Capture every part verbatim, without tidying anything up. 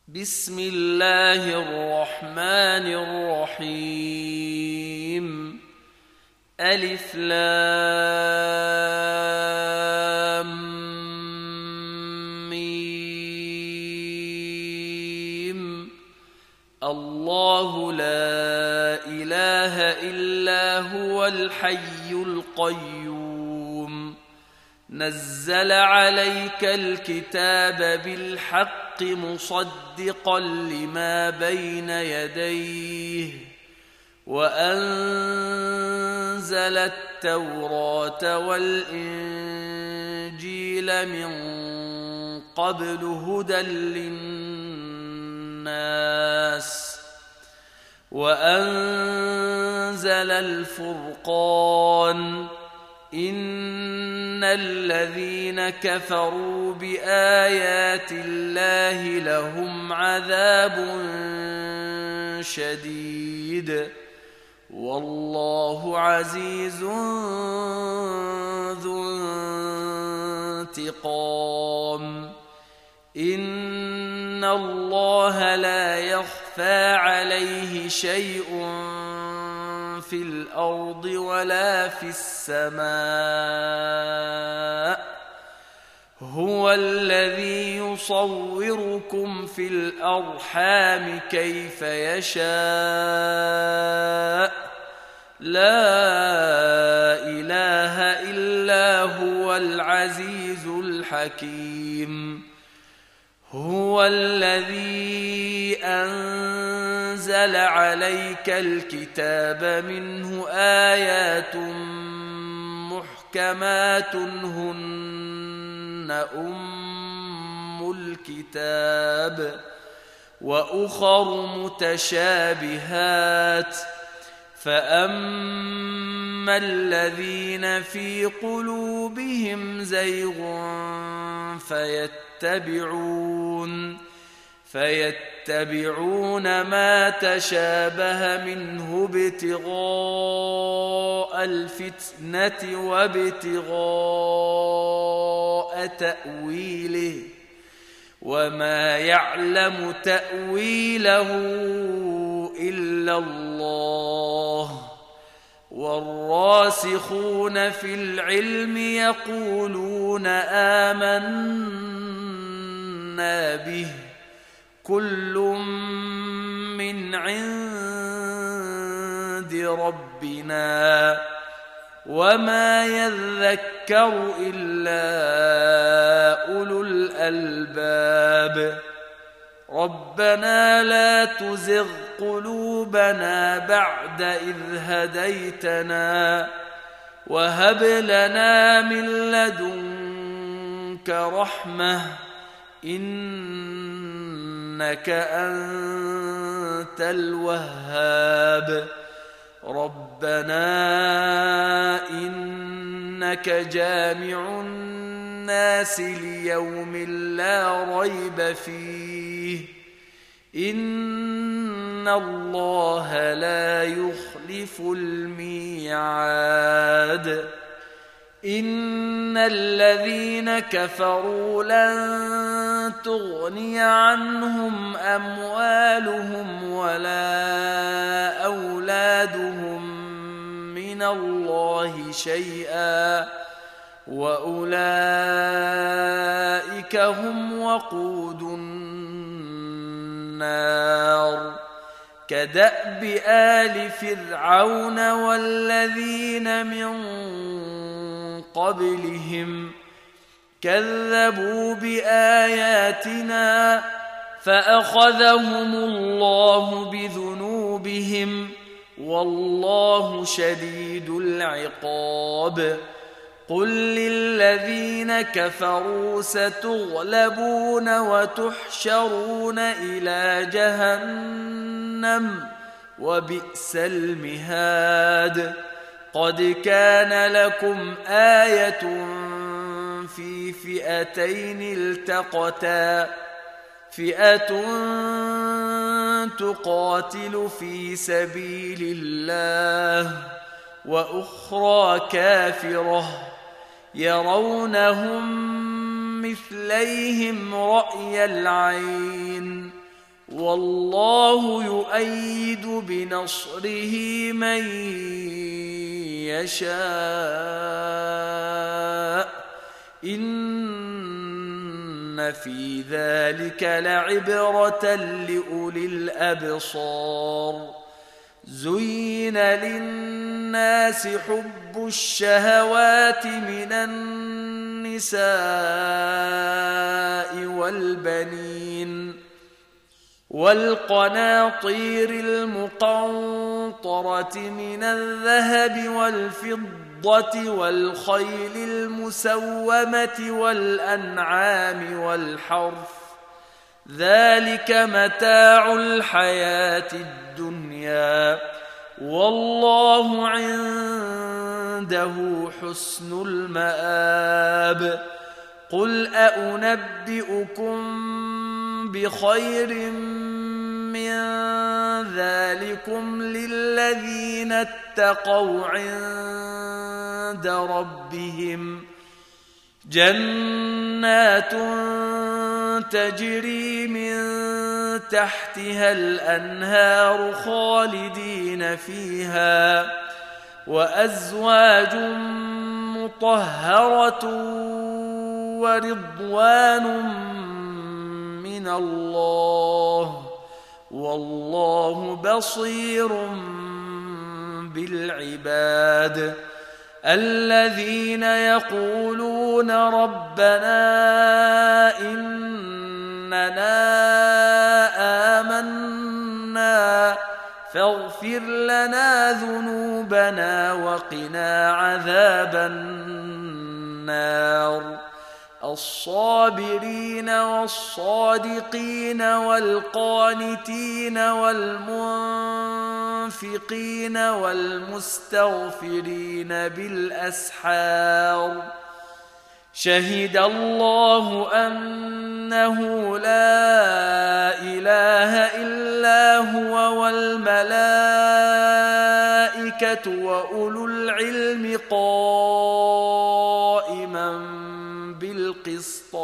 بسم الله الرحمن الرحيم. ألف لام ميم. الله لا إله إلا هو الحي القيوم. نزل عليك الكتاب بالحق مصدقا لما بين يديه وأنزل التوراة والإنجيل من قبل هدى للناس وأنزل الفرقان. إن الذين كفروا بآيات الله لهم عذاب شديد والله عزيز ذو انتقام. إن الله لا يخفى عليه شيء في الأرض ولا في السماء. هو الذي يصوركم في الأرحام كيف يشاء. لا إله إلا هو العزيز الحكيم. هو الذي أنزل عليك الكتاب منه آيات محكمات هن أم الكتاب وأخر متشابهات. فأما الذين في قلوبهم زيغ فيتبعون فيتبعون ما تشابه منه ابتغاء الفتنة وابتغاء تأويله وما يعلم تأويله إلا الله. والراسخون في العلم يقولون آمنا به كل من عند ربنا وما يذكر إلا أولو الألباب. ربنا لا تزغ قلوبنا بعد إذ هديتنا وهب لنا من لدنك رحمة إنك أنت الوهاب. ربنا إنك جامع الناس ليوم لا ريب فيه إن الله لا يخلف الميعاد. إن الذين كفروا لن تغني عنهم أموالهم ولا أولادهم من الله شيئا وأولئك هم وقود النار. كدأب آل فرعون والذين من قبلهم كذبوا بآياتنا فأخذهم الله بذنوبهم والله شديد العقاب. قل للذين كفروا ستغلبون وتحشرون إلى جهنم وبئس المهاد. قد كان لكم آية في فئتين التقتا فئة تقاتل في سبيل الله وأخرى كافرة يرونهم مثليهم رأي العين والله يؤيد بنصره من يشاء إن في ذلك لعبرة لأولي الأبصار زين للناس حب الشهوات من النساء والبنين والقناطير المقنطرة من الذهب والفضة والخيل المسومة والأنعام والحرث ذلك متاع الحياة الدنيا والله عنده حسن المآب قل أنبئكم بخير من ذلكم للذين اتقوا عند ربهم جنات تجري من تحتها الأنهار خالدين فيها وأزواج مطهرة ورضوان من الله والله بصير بالعباد الذين يقولون ربنا إننا آمنا فاغفر لنا ذنوبنا وقنا عذاب النار الصابرين والصادقين والقانتين والمنفقين والمستغفرين بالأسحار شهد الله أنه لا إله إلا هو والملائكة وأولو العلم قائما بالقسط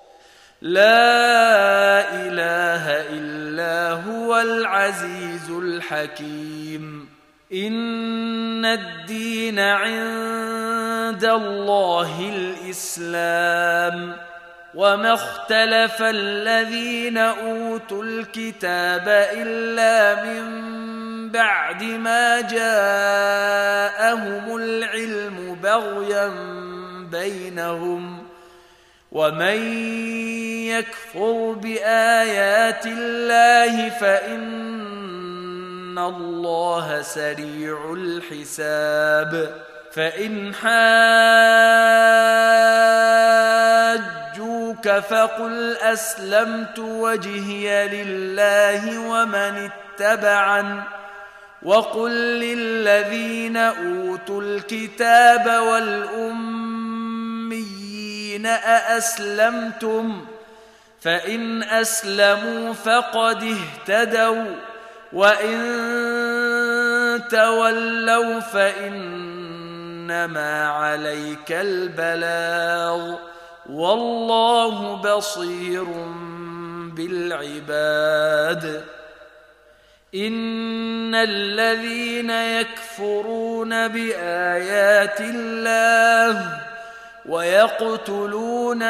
لا إله إلا هو العزيز الحكيم إن الدين عند الله الإسلام وما اختلف الذين أوتوا الكتاب إلا من بعد ما جاءهم العلم بغيا بينهم ومن يكفر بآيات الله فإن الله سريع الحساب فإن حاجوك فقل أسلمت وجهي لله ومن اتبعن وقل للذين أوتوا الكتاب والأميين أأسلمتم فإن أسلموا فقد اهتدوا وإن تولوا فإنما عليك البلاغ والله بصير بالعباد إن الذين يكفرون بآيات الله ويقتلون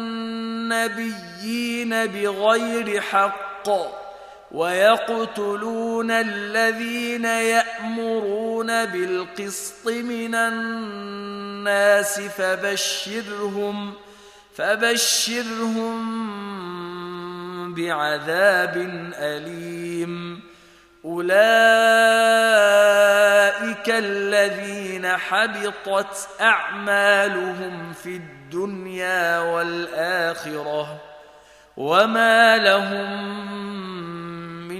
النبيين بغير حق ويقتلون الذين يأمرون بالقسط من الناس فبشرهم فبشرهم بعذاب أليم أولئك الذين حبطت أعمالهم في الدنيا والآخرة وما لهم من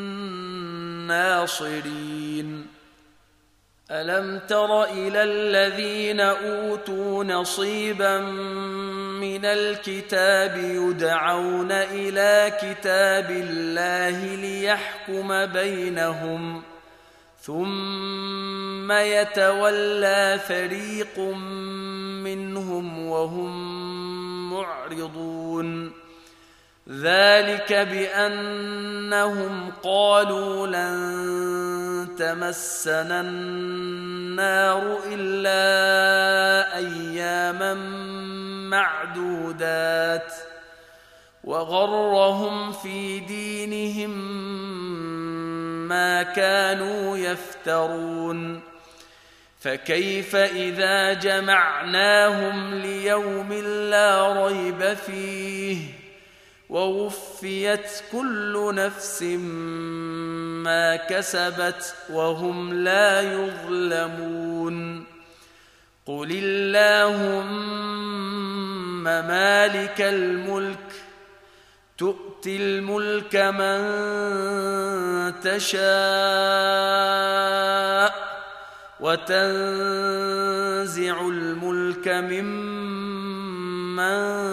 ناصرين ألم تر إلى الذين أوتوا نصيبا من الكتاب يدعون إلى كتاب الله ليحكم بينهم ثم يتولى فريق منهم وهم معرضون ذلك بأنهم قالوا لن تمسنا النار إلا أياما معدودات وغرهم في دينهم ما كانوا يفترون فكيف إذا جمعناهم ليوم لا ريب فيه ووفيت كل نفس ما كسبت وهم لا يظلمون قل اللهم مالك الملك تؤتي الملك من تشاء وتنزع الملك ممن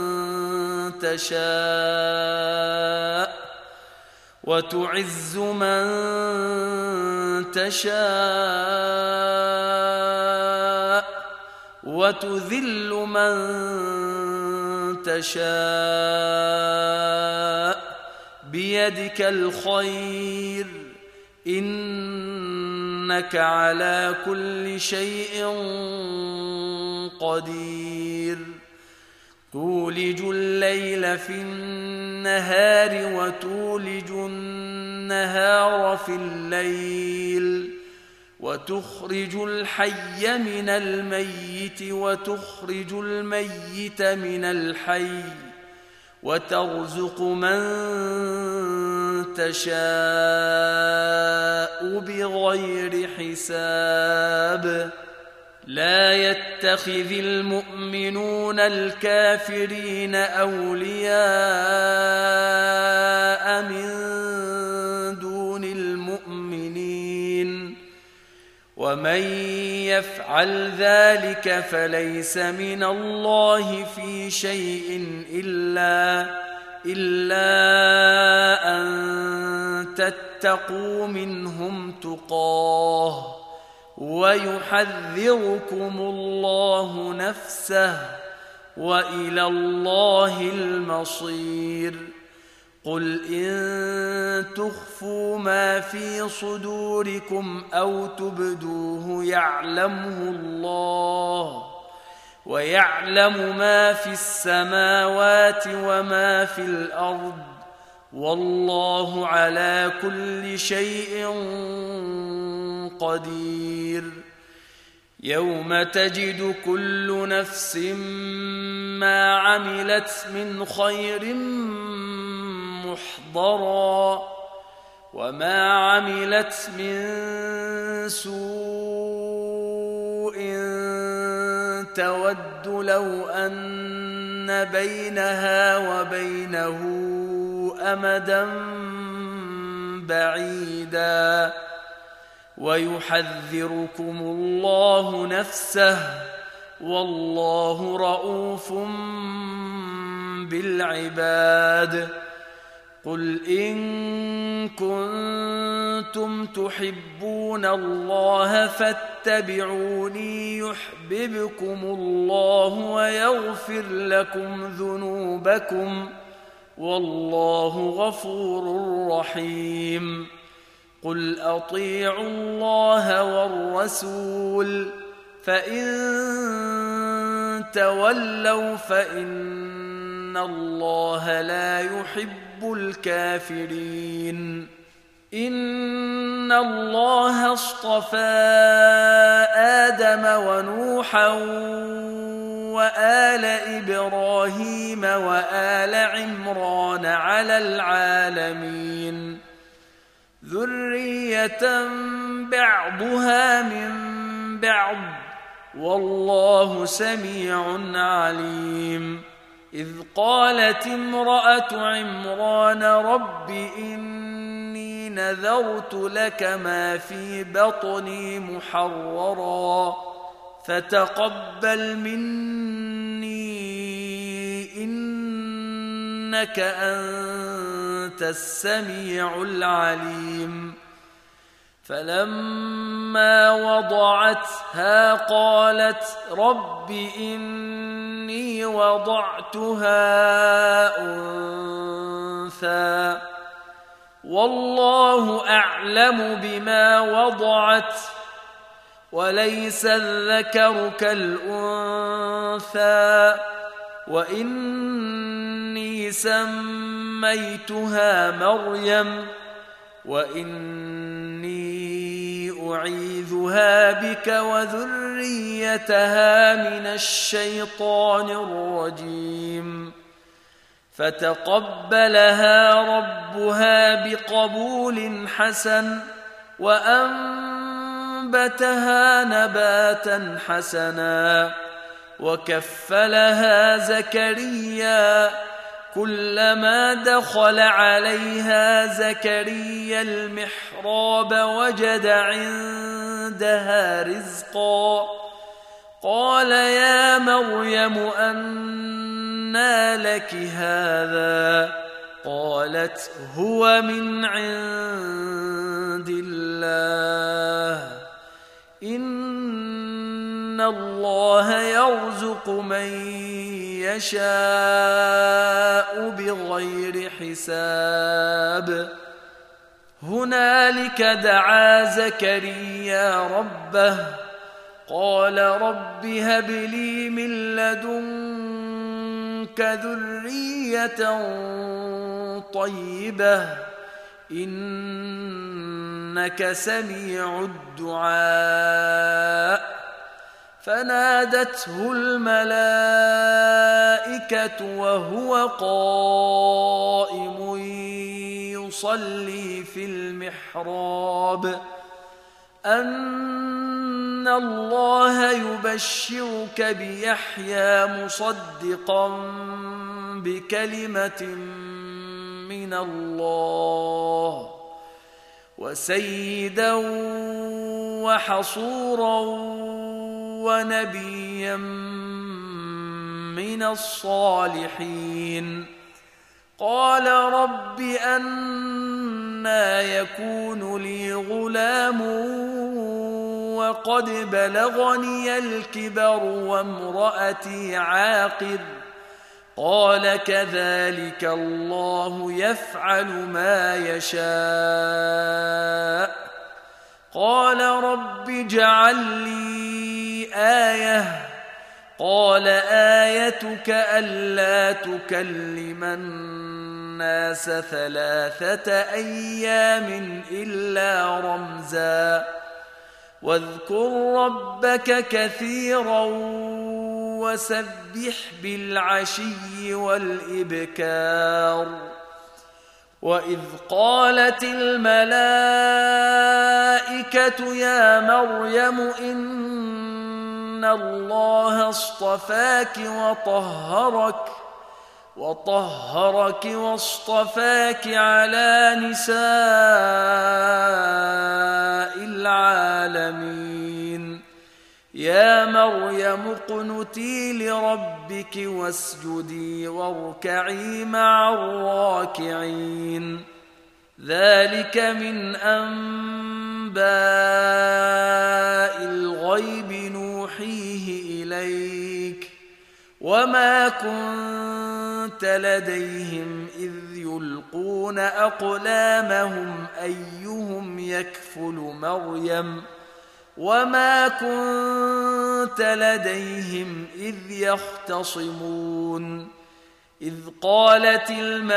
تشاء وتعز من تشاء وتذل من تشاء بيدك الخير إنك على كل شيء قدير تولج الليل في النهار وتولج النهار في الليل وتخرج الحي من الميت وتخرج الميت من الحي وترزق من تشاء بغير حساب لا يتخذ المؤمنون الكافرين أولياء من دون المؤمنين ومن يفعل ذلك فليس من الله في شيء إلا, إلا أن تتقوا منهم تقاه ويحذركم الله نفسه وإلى الله المصير قل إن تخفوا ما في صدوركم أو تبدوه يعلمه الله ويعلم ما في السماوات وما في الأرض والله على كل شيء قدير يوم تجد كل نفس ما عملت من خير محضرا وما عملت من سوء تود لو أن بينها وبينه أمدا بعيدا ويحذركم الله نفسه والله رؤوف بالعباد قل إن كنتم تحبون الله فاتبعوني يحببكم الله ويغفر لكم ذنوبكم والله غفور رحيم قل أطيعوا الله والرسول فإن تولوا فإن الله لا يحب الكافرين إن الله اصطفى آدم ونوحا وآل إبراهيم وآل عمران على العالمين ذرية بعضها من بعض والله سميع عليم إذ قالت امرأة عمران رب إني نذرت لك ما في بطني محررا فتقبل مني إنك أنت السميع العليم فلما وضعتها قالت رب إني إني وضعتها أنثى والله أعلم بما وضعت وليس الذكر كالأنثى وإني سميتها مريم وإني أعيذها بك وذريتها من الشيطان الرجيم فتقبلها ربها بقبول حسن وأنبتها نباتا حسنا وكفلها زكريا كلما دخل عليها زكريا المحراب وجد عندها رزقا قال يا مريم أنى لك هذا قالت هو من عند الله إن الله يرزق من يشاء بغير حساب هنالك دعا زكريا ربه قال رب هب لي من لدنك ذرية طيبة إنك سميع الدعاء فنادته الملائكة وهو قائم يصلي في المحراب أن الله يبشرك بيحيى مصدقا بكلمة من الله وسيدا وحصورا ونبيا من الصالحين قال رب أنى يكون لي غلام وقد بلغني الكبر وامرأتي عاقر قال كذلك الله يفعل ما يشاء قال رب اجعل لي آية قال آيتك ألا تكلم الناس ثلاثة أيام إلا رمزا واذكر ربك كثيرا وسبح بالعشي والإبكار وإذ قالت الملائكة يا مريم إن الله اصطفاك وطهرك وطهرك واصطفاك على نساء العالمين يا مريم اقنتي لربك واسجدي واركعي مع الراكعين ذلك من أنباء الغيب نوحيه إليك وما كنت لديهم إذ يلقون أقلامهم أيهم يكفل مريم وما كنت لديهم إذ يختصمون إذ قالت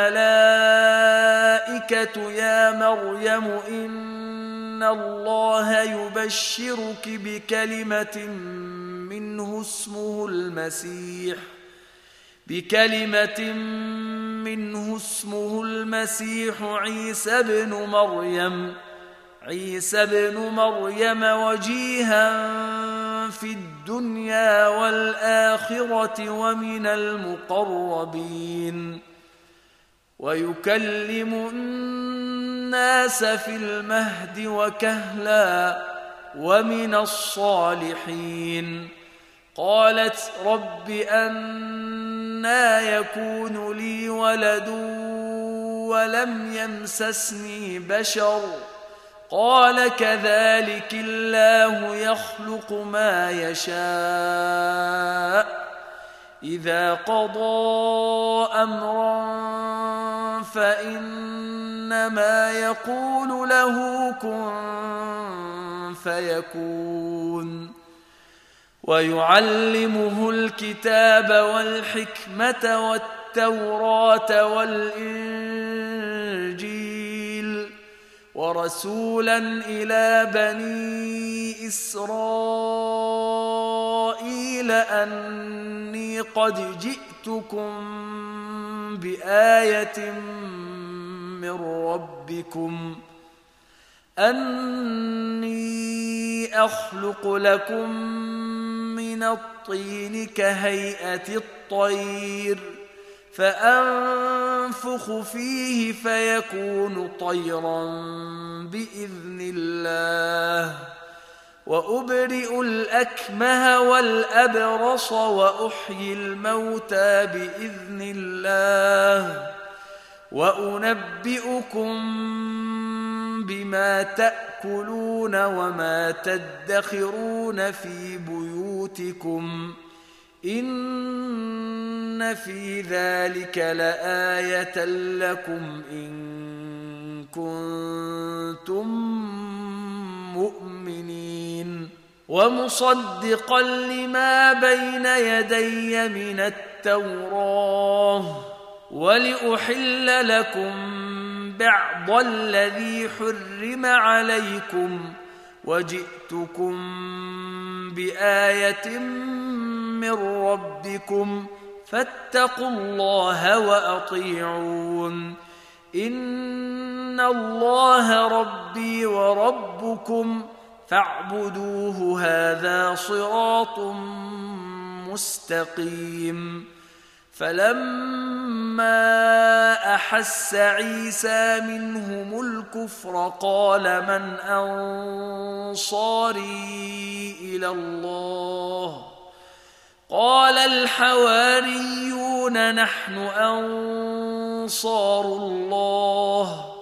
الملائكة يا مريم إن الله يبشرك بكلمة منه اسمه المسيح بكلمة منه اسمه المسيح عيسى بن مريم عيسى بن مريم وجيها في الدنيا والآخرة ومن المقربين ويكلم الناس في المهد وكهلا ومن الصالحين قالت رب أنى يكون لي ولد ولم يمسسني بشر قال كذلك الله يخلق ما يشاء إذا قضى أمرا فإنما يقول له كن فيكون ويعلمه الكتاب والحكمة والتوراة والإنجيل ورسولا إلى بني إسرائيل أني قد جئتكم بآية من ربكم أني أخلق لكم من الطين كهيئة الطير فأنفخ فيه فيكون طيرا بإذن الله وأبرئ الأكمه والأبرص وأحيي الموتى بإذن الله وأنبئكم بما تأكلون وما تدخرون في بيوتكم إن في ذلك لآية لكم إن كنتم مؤمنين ومصدقا لما بين يدي من التوراة ولأحل لكم بعض الذي حرم عليكم وجئتكم بآية من ربكم فاتقوا الله وأطيعون إن الله ربي وربكم فاعبدوه هذا صراط مستقيم فلما أحس عيسى منهم الكفر قال من أنصاري إلى الله قال الحواريون نحن أنصار الله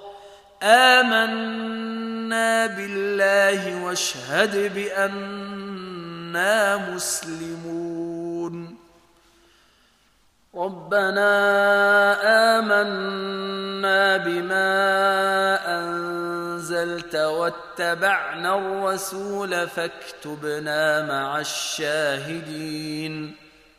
آمنا بالله واشهد بأننا مسلمون ربنا آمنا بما أنزلت واتبعنا الرسول فاكتبنا مع الشاهدين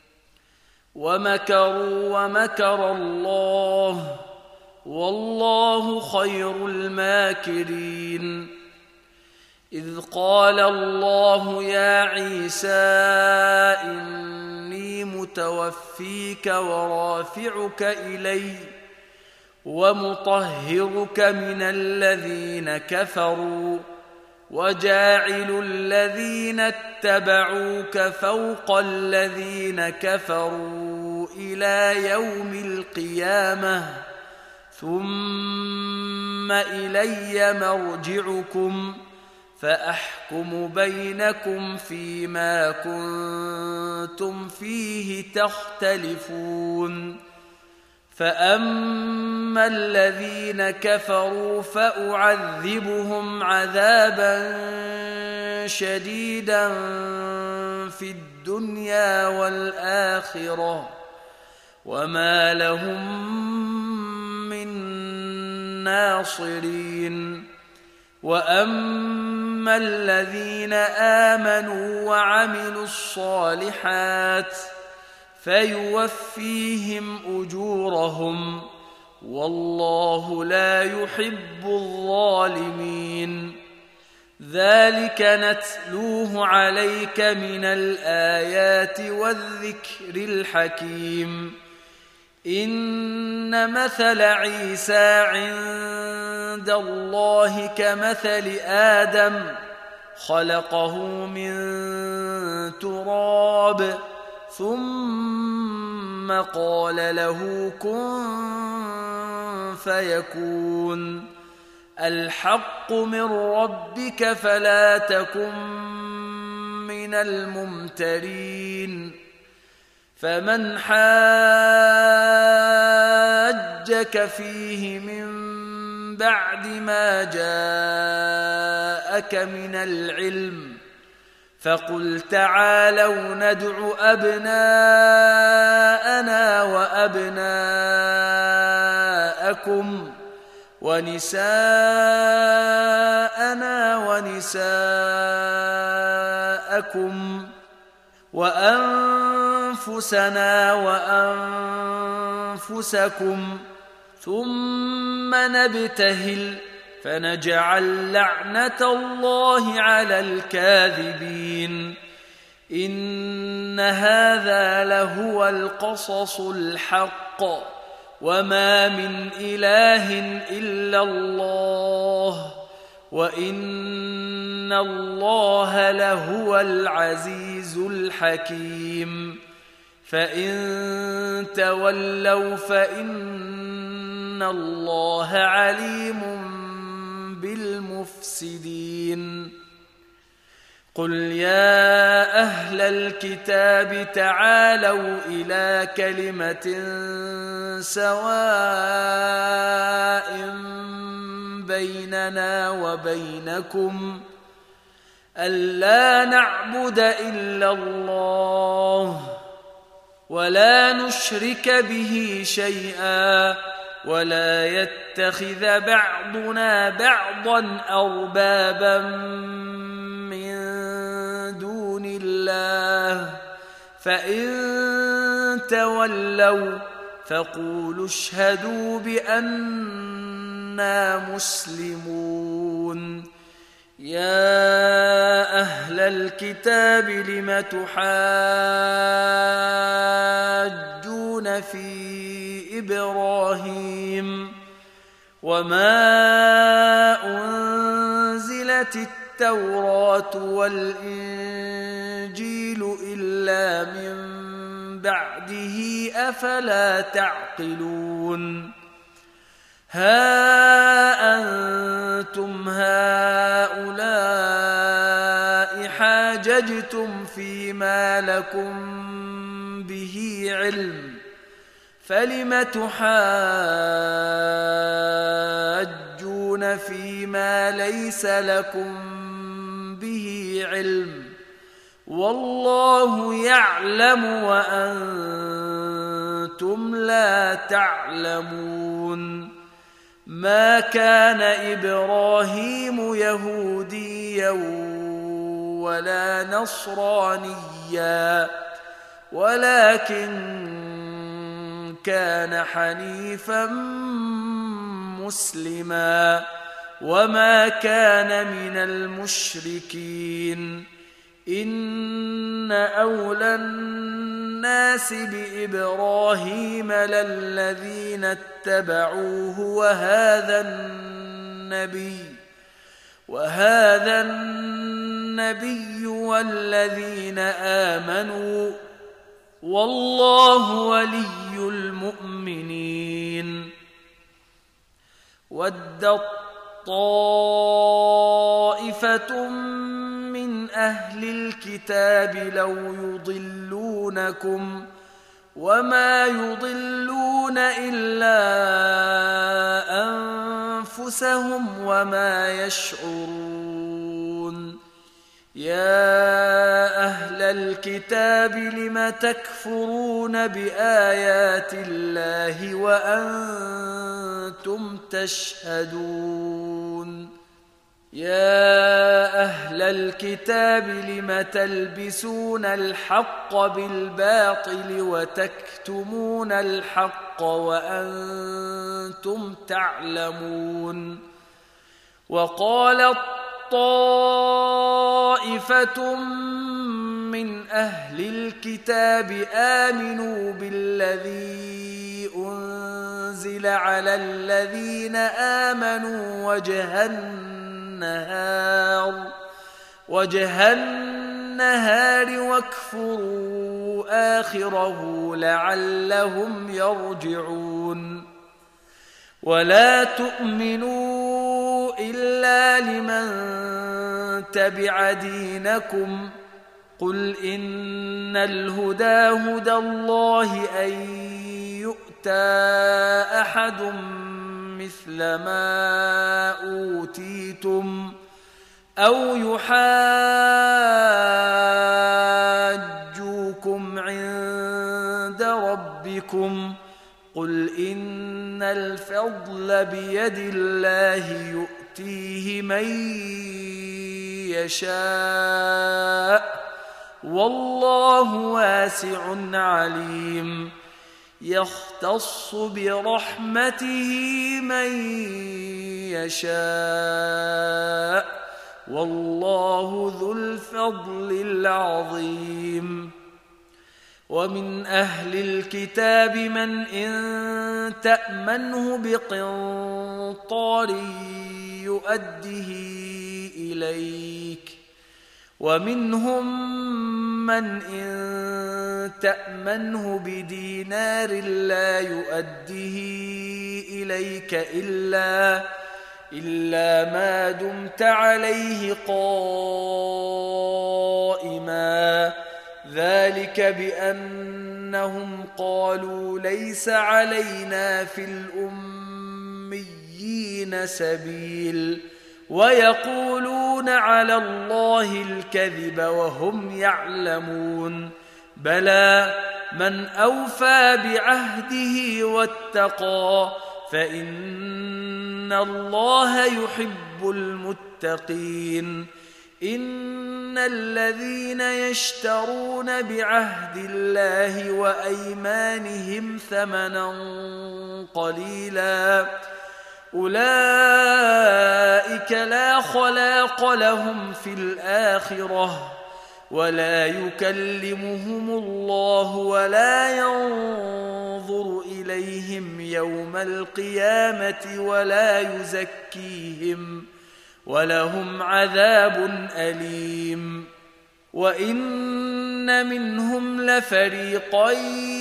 ومكروا ومكر الله والله خير الماكرين إذ قال الله يا عيسى إني متوفيك ورافعك إلي ومطهرك من الذين كفروا وجاعل الذين اتبعوك فوق الذين كفروا إلى يوم القيامة ثم إلي مرجعكم فأحكم بينكم فيما كنتم فيه تختلفون فأما الذين كفروا فأعذبهم عذابا شديدا في الدنيا والآخرة وما لهم من ناصرين وأما الذين آمنوا وعملوا الصالحات فيوفيهم أجورهم والله لا يحب الظالمين ذلك نتلوه عليك من الآيات والذكر الحكيم إن مثل عيسى عند الله كمثل آدم خلقه من تراب ثم قال له كن فيكون الحق من ربك فلا تكن من الممترين فمن حاجك فيه من بعد ما جاءك من العلم فقل تعالوا ندع أبناءنا وأبناءكم ونساءنا ونساءكم وأنفسنا وأنفسكم ثم نبتهل فنجعل لعنة الله على الكاذبين إن هذا لهو القصص الحق وما من إله إلا الله وإن الله لهو العزيز الحكيم فإن تولوا فإن الله عليم بالمفسدين قل يا أهل الكتاب تعالوا إلى كلمة سواء بيننا وبينكم ألا نعبد إلا الله ولا نشرك به شيئا ولا يتخذ بعضنا بعضا أربابا من دون الله فإن تولوا فقولوا اشهدوا بأننا مسلمون يا أهل الكتاب لم تحاجون في إبراهيم وما أنزلت التوراة والإنجيل إلا من بعده أفلا تعقلون ها أنتم هؤلاء حاججتم فيما لكم به علم فلم تحاجون فيما ليس لكم به علم والله يعلم وأنتم لا تعلمون ما كان إبراهيم يهوديا ولا نصرانيا ولكن كان حنيفا مسلما وما كان من المشركين إن أولى الناس بإبراهيم للذين اتبعوه وهذا النبي وهذا النبي والذين آمنوا والله ولي المؤمنين ودت طائفة من أهل الكتاب لو يضلونكم وما يضلون إلا أنفسهم وما يشعرون يا أهل الكتاب لم تكفرون بآيات الله وأنتم تشهدون يا أهل الكتاب لم تلبسون الحق بالباطل وتكتمون الحق وأنتم تعلمون وقالت طائفة من أهل الكتاب آمنوا بالذي أنزل على الذين آمنوا وجه النهار وجه النهار واكفروا آخره لعلهم يرجعون ولا تؤمنوا إلا لمن تبع دينكم قل إن الهدى هدى الله أن يؤتى أحد مثل ما أوتيتم أو يحاجوكم عند ربكم قل إن الفضل بيد الله يؤتيه من يشاء والله واسع عليم يختص برحمته من يشاء والله ذو الفضل العظيم ومن أهل الكتاب من إن تأمنه بقنطار يؤده إليك ومنهم من إن تأمنه بدينار لا يؤده إليك إلا إلا ما دمت عليه قائما ذلك بأنهم قالوا ليس علينا في الأميين سبيل ويقولون على الله الكذب وهم يعلمون بلى من أوفى بعهده واتقى فإن الله يحب المتقين إن الذين يشترون بعهد الله وأيمانهم ثمنا قليلا أولئك لا خلاق لهم في الآخرة ولا يكلمهم الله ولا ينظر إليهم يوم القيامة ولا يزكيهم ولهم عذاب أليم وإن منهم لفريقا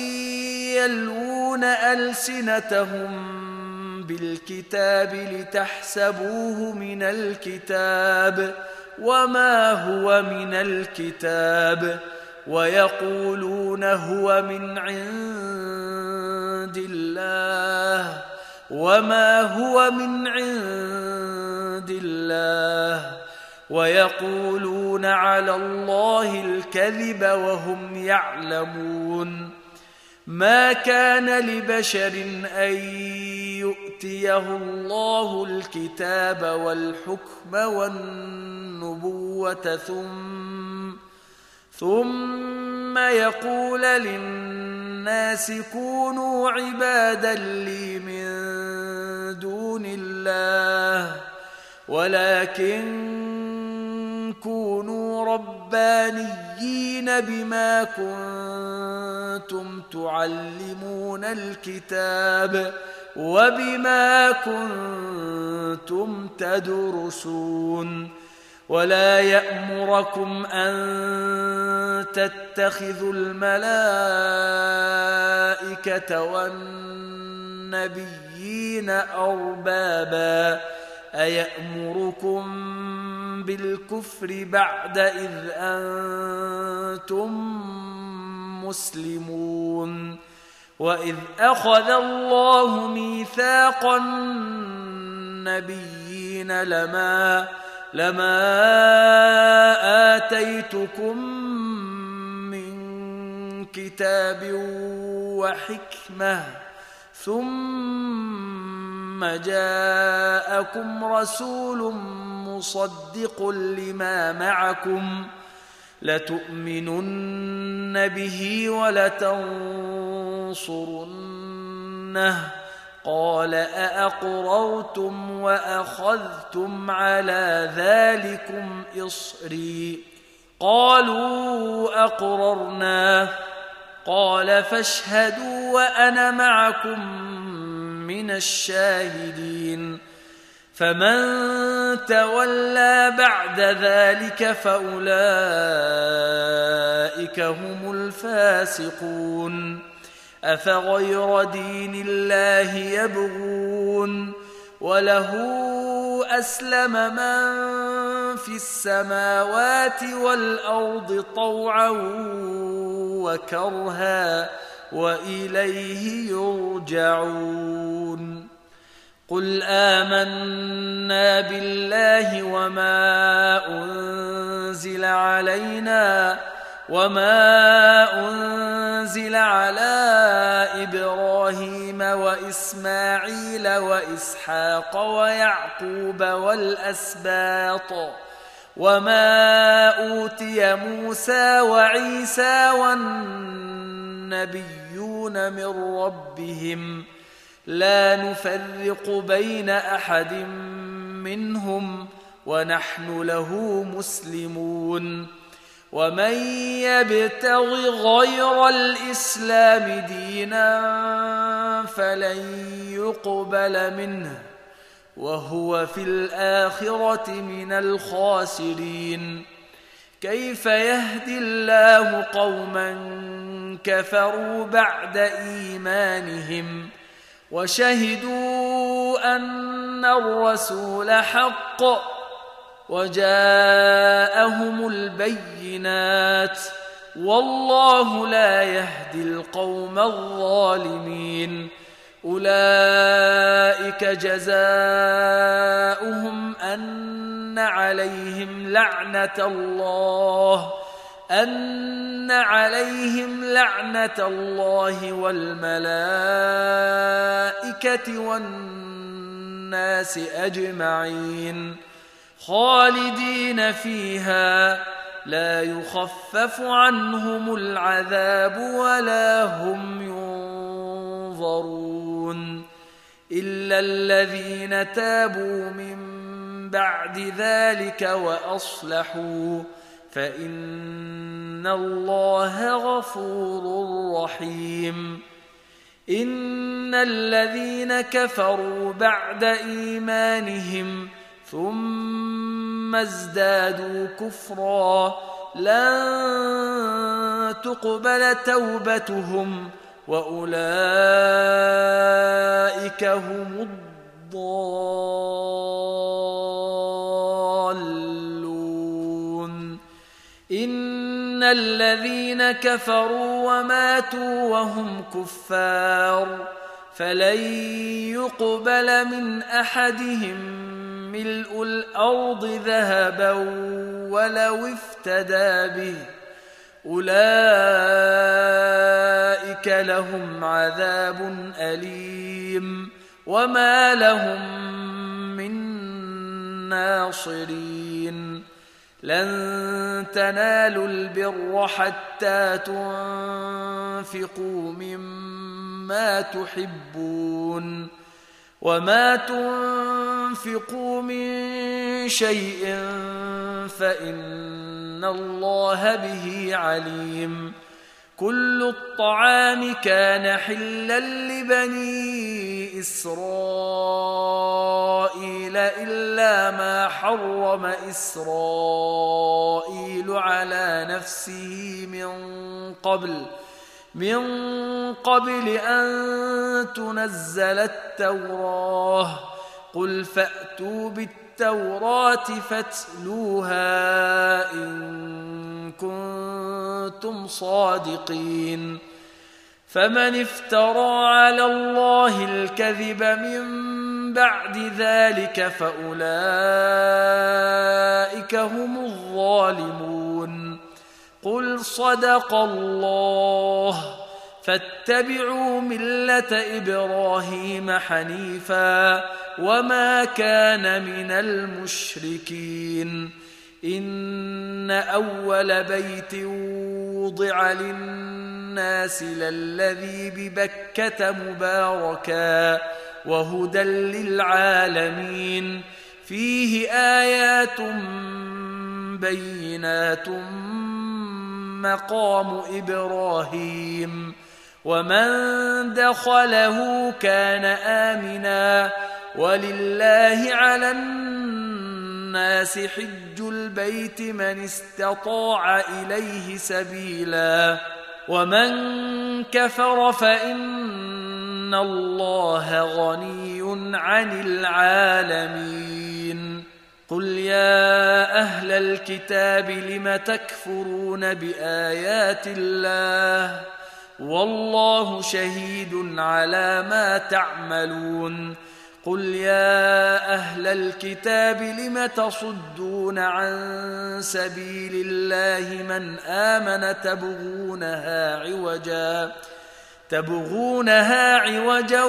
يلوون ألسنتهم بالكتاب لتحسبوه من الكتاب وما هو من الكتاب ويقولون هو من عند الله وما هو من عند الله ويقولون على الله الكذب وهم يعلمون ما كان لبشر أن يؤتيه الله الكتاب والحكم والنبوة ثم ثم يقول للناس كونوا عبادا لي من دون الله ولكن كونوا ربانيين بما كنتم تعلمون الكتاب وبما كنتم تدرسون ولا يأمركم أن تتخذوا الملائكة والنبيين أربابا أيأمركم بالكفر بعد إذ أنتم مسلمون وإذ أخذ الله ميثاق النبيين لما لما آتيتكم من كتاب وحكمة ثم جاءكم رسول مصدق لما معكم لتؤمنن به ولتنصرنه قال أأقررتم وأخذتم على ذلكم إصري قالوا أقررنا قال فاشهدوا وأنا معكم من الشاهدين فمن تولى بعد ذلك فأولئك هم الفاسقون أفغير دين الله يبغون وله أسلم من في السماوات والأرض طوعا وكرها وإليه يرجعون قل آمنا بالله وما أنزل علينا وما أنزل على إبراهيم وإسماعيل وإسحاق ويعقوب والأسباط وما أوتي موسى وعيسى والنبيون من ربهم لا نفرق بين أحد منهم ونحن له مسلمون ومن يبتغ غير الإسلام دينا فلن يقبل منه وهو في الآخرة من الخاسرين كيف يهدي الله قوما كفروا بعد إيمانهم وشهدوا أن الرسول حق وجاءهم البينات والله لا يهدي القوم الظالمين أولئك جزاؤهم أن عليهم لعنة الله أن عليهم لعنة الله والملائكة والناس أجمعين خالدين فيها لا يخفف عنهم العذاب ولا هم ينظرون إلا الذين تابوا من بعد ذلك وأصلحوا فإن الله غفور رحيم إن الذين كفروا بعد إيمانهم ثم ازدادوا كفرا لن تقبل توبتهم وأولئك هم الضالون إن الذين كفروا وماتوا وهم كفار فلن يقبل من أحدهم ملء الأرض ذهبا ولو افتدى به أولئك لهم عذاب أليم وما لهم من ناصرين لن تنالوا البر حتى تنفقوا مما تحبون وما تنفقوا من شيء فإن الله به عليم كل الطعام كان حلا لبني إسرائيل إلا ما حرم إسرائيل على نفسه من قبل من قبل أن تنزل التوراة قل فأتوا بالتوراة فاتلوها إن كنتم صادقين فمن افترى على الله الكذب من بعد ذلك فأولئك هم الظالمون قل صدق الله فاتبعوا ملة إبراهيم حنيفا وما كان من المشركين إن أول بيت وضع للناس للذي ببكة مباركا وهدى للعالمين فيه آيات بينات مقام إبراهيم ومن دخله كان آمنا ولله على الناس حج البيت من استطاع إليه سبيلا ومن كفر فإن الله غني عن العالمين قل يا أهل الكتاب لم تكفرون بآيات الله والله شهيد على ما تعملون قل يا أهل الكتاب لم تصدون عن سبيل الله من آمن تبغونها عوجا تبغونها عوجا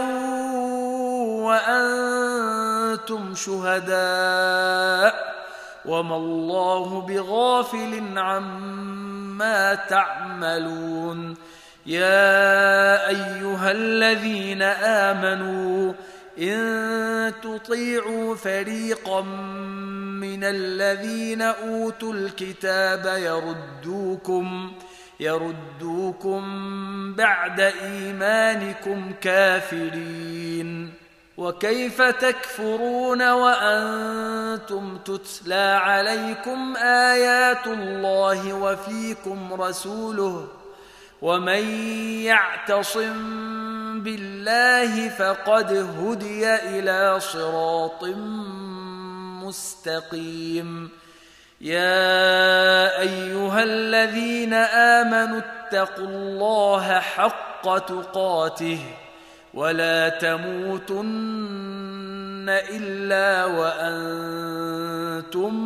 وأنتم شهداء وما الله بغافل عما تعملون يا أيها الذين آمنوا إن تطيعوا فريقا من الذين أوتوا الكتاب يردوكم يردوكم بعد إيمانكم كافرين وكيف تكفرون وأنتم تتلى عليكم آيات الله وفيكم رسوله ومن يعتصم بالله فقد هدي إلى صراط مستقيم يا أيها الذين آمنوا اتقوا الله حق تقاته ولا تموتن إلا وأنتم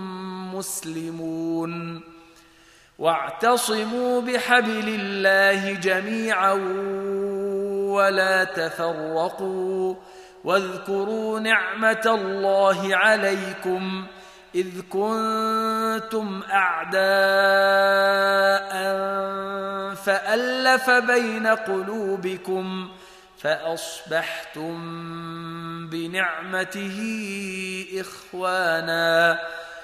مسلمون واعتصموا بحبل الله جميعا ولا تفرقوا واذكروا نعمة الله عليكم إذ كنتم أعداء فألف بين قلوبكم فأصبحتم بنعمته إخوانا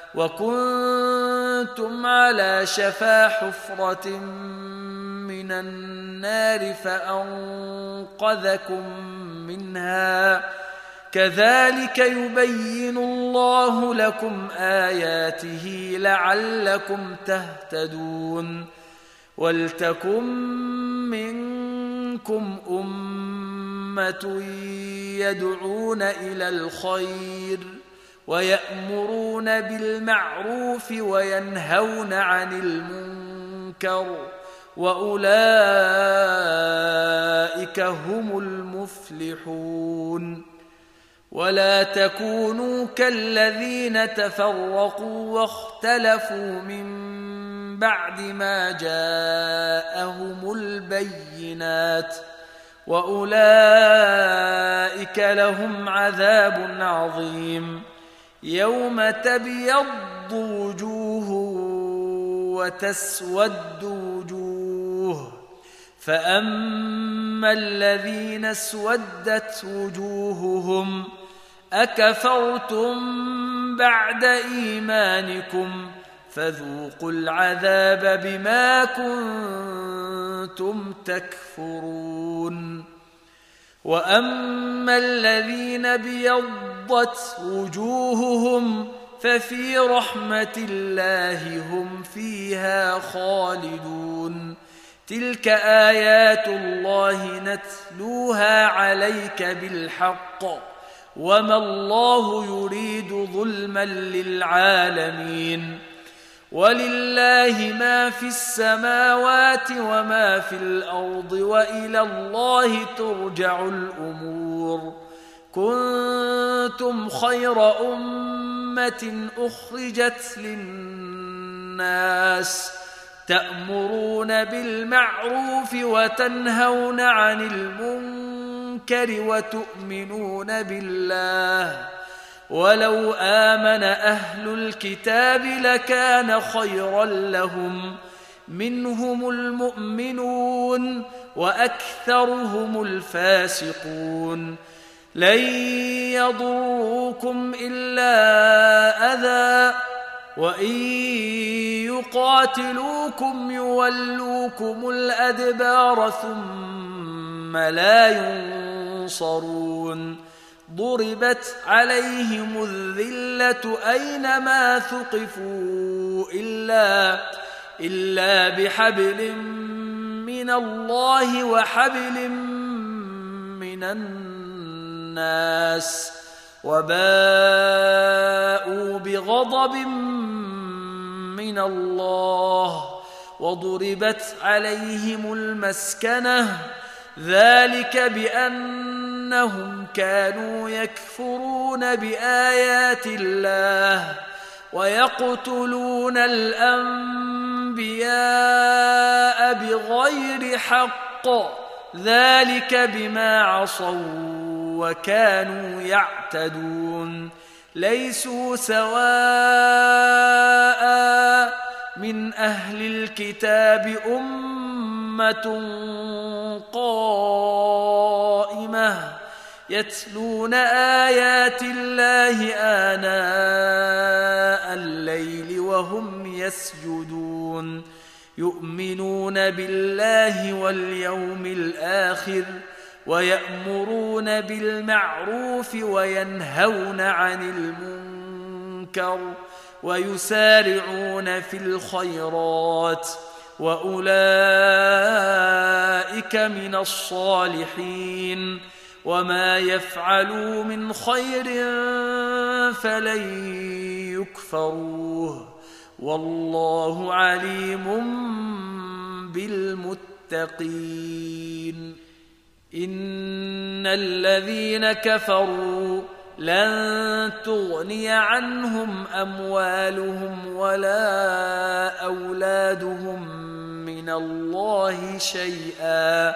وكنتم على شفا حفرة من النار فأنقذكم منها كذلك يبين الله لكم آياته لعلكم تهتدون ولتكن منكم أمة يدعون إلى الخير ويأمرون بالمعروف وينهون عن المنكر وأولئك هم المفلحون ولا تكونوا كالذين تفرقوا واختلفوا من بعد ما جاءهم البينات وأولئك لهم عذاب عظيم يوم تبيض وجوه وتسود وجوه فأما الذين اسودت وجوههم أكفرتم بعد إيمانكم فذوقوا العذاب بما كنتم تكفرون وأما الذين بيضت وجوههم ففي رحمة الله هم فيها خالدون تلك آيات الله نتلوها عليك بالحق وما الله يريد ظلما للعالمين ولله ما في السماوات وما في الأرض وإلى الله ترجع الأمور كنتم خير أمة أخرجت للناس تأمرون بالمعروف وتنهون عن المنكر وتؤمنون بالله ولو آمن أهل الكتاب لكان خيرا لهم منهم المؤمنون وأكثرهم الفاسقون لن يضروكم إلا أذى وإن يقاتلوكم يولوكم الأدبار ثم لا ينصرون ضربت عليهم الذلة أينما ثقفوا إلا, إلا بحبل من الله وحبل من الناس وباءوا بغضب من الله وضربت عليهم المسكنة ذلك بأن إنهم كانوا يكفرون بآيات الله ويقتلون الأنبياء بغير حق ذلك بما عصوا وكانوا يعتدون ليسوا سواء من أهل الكتاب أمة قائمة يتلون آيات الله آناء الليل وهم يسجدون يؤمنون بالله واليوم الآخر ويأمرون بالمعروف وينهون عن المنكر ويسارعون في الخيرات وأولئك من الصالحين وما يفعلوا من خير فلن يكفروه والله عليم بالمتقين إن الذين كفروا لن تغني عنهم أموالهم ولا أولادهم من الله شيئا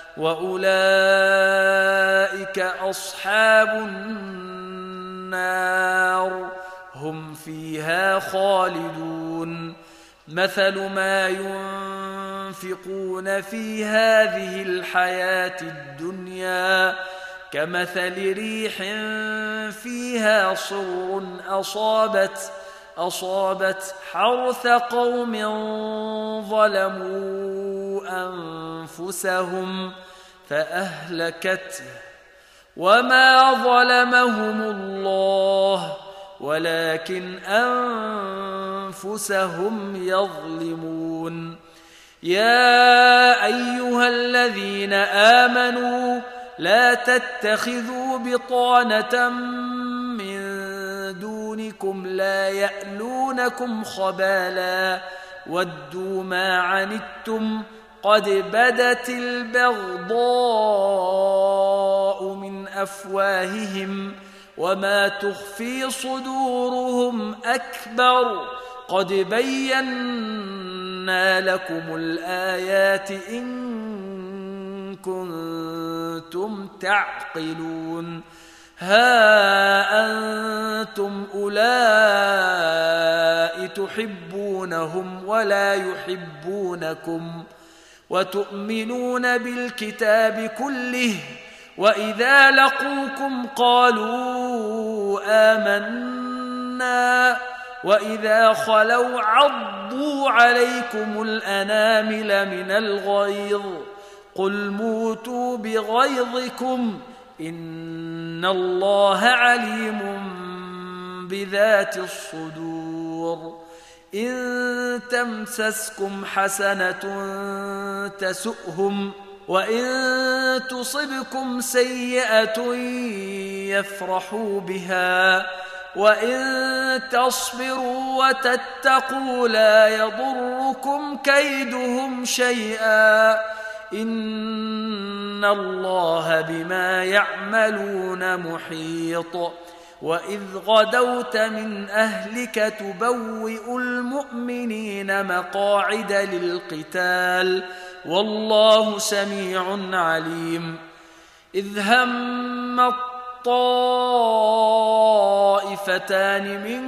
وأولئك أصحاب النار هم فيها خالدون مثل ما ينفقون في هذه الحياة الدنيا كمثل ريح فيها صر أصابت أصابت حرث قوم ظلموا أنفسهم فأهلكته وما ظلمهم الله ولكن أنفسهم يظلمون يا أيها الذين آمنوا لا تتخذوا بطانة من دونكم لا يألونكم خبالا ودوا ما عنتم قد بدت البغضاء من أفواههم وما تخفي صدورهم أكبر قد بينا لكم الآيات إن كنتم تعقلون ها أنتم أولئك تحبونهم ولا يحبونكم وتؤمنون بالكتاب كله وإذا لقوكم قالوا آمنا وإذا خلوا عضوا عليكم الأنامل من الغيظ قل موتوا بغيظكم إن الله عليم بذات الصدور إن تمسسكم حسنة تسؤهم وإن تصبكم سيئة يفرحوا بها وإن تصبروا وتتقوا لا يضركم كيدهم شيئا إن الله بما يعملون محيط وإذ غدوت من أهلك تبوئ المؤمنين مقاعد للقتال والله سميع عليم إذ هم الطائفتان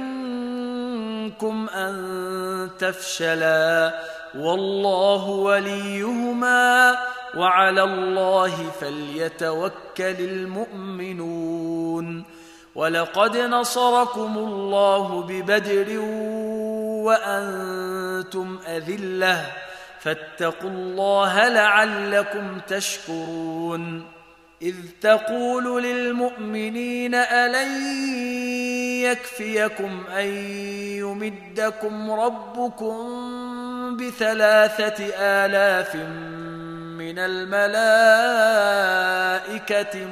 منكم أن تفشلا والله وليهما وعلى الله فليتوكل المؤمنون ولقد نصركم الله ببدر وأنتم أذلة فاتقوا الله لعلكم تشكرون إذ تقول للمؤمنين ألن يكفيكم أن يمدكم ربكم بثلاثة آلاف من الملائكة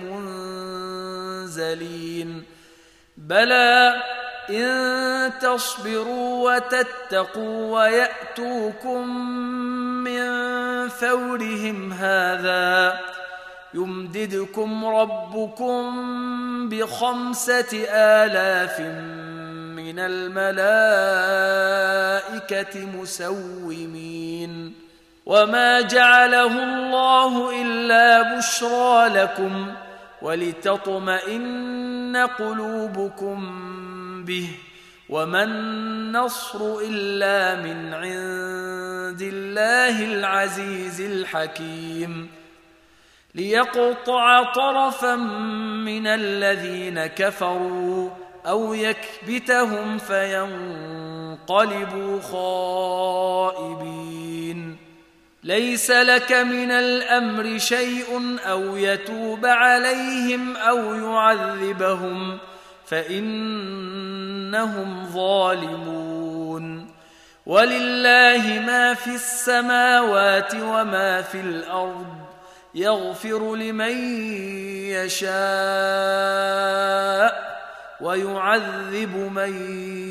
منزلين بلى إن تصبروا وتتقوا ويأتوكم من فورهم هذا يمددكم ربكم بخمسة آلاف من الملائكة مسومين وما جعله الله إلا بشرى لكم ولتطمئن قلوبكم به وما النصر إلا من عند الله العزيز الحكيم ليقطع طرفا من الذين كفروا أو يكبتهم فينقلبوا خائبين ليس لك من الأمر شيء أو يتوب عليهم أو يعذبهم فإنهم ظالمون ولله ما في السماوات وما في الأرض يغفر لمن يشاء ويعذب من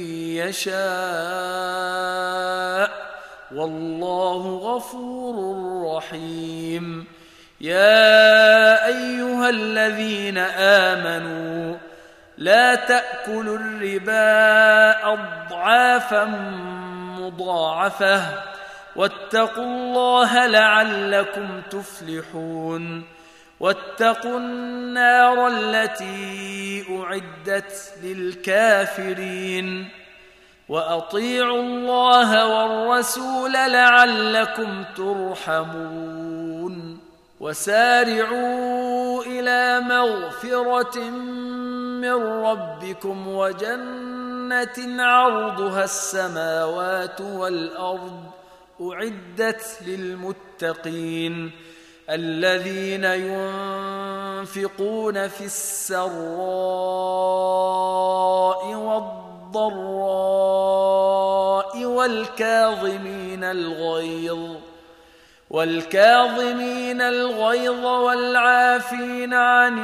يشاء والله غفور رحيم يا أيها الذين آمنوا لا تأكلوا الربا أضعافا مضاعفة واتقوا الله لعلكم تفلحون واتقوا النار التي أعدت للكافرين وأطيعوا الله والرسول لعلكم ترحمون وسارعوا إلى مغفرة من ربكم وجنة عرضها السماوات والأرض أعدت للمتقين الذين ينفقون في السراء والضراء والكاظمين الغيظ والكاظمين الغيظ والعافين عن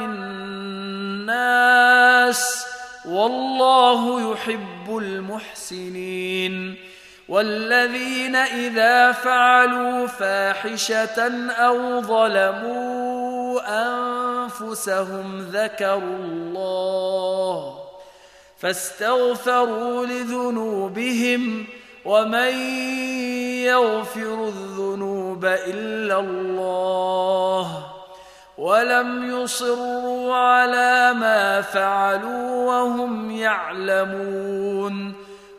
الناس والله يحب المحسنين والذين إذا فعلوا فاحشة أو ظلموا أنفسهم ذكروا الله فاستغفروا لذنوبهم ومن يغفر الذنوب إلا الله ولم يصروا على ما فعلوا وهم يعلمون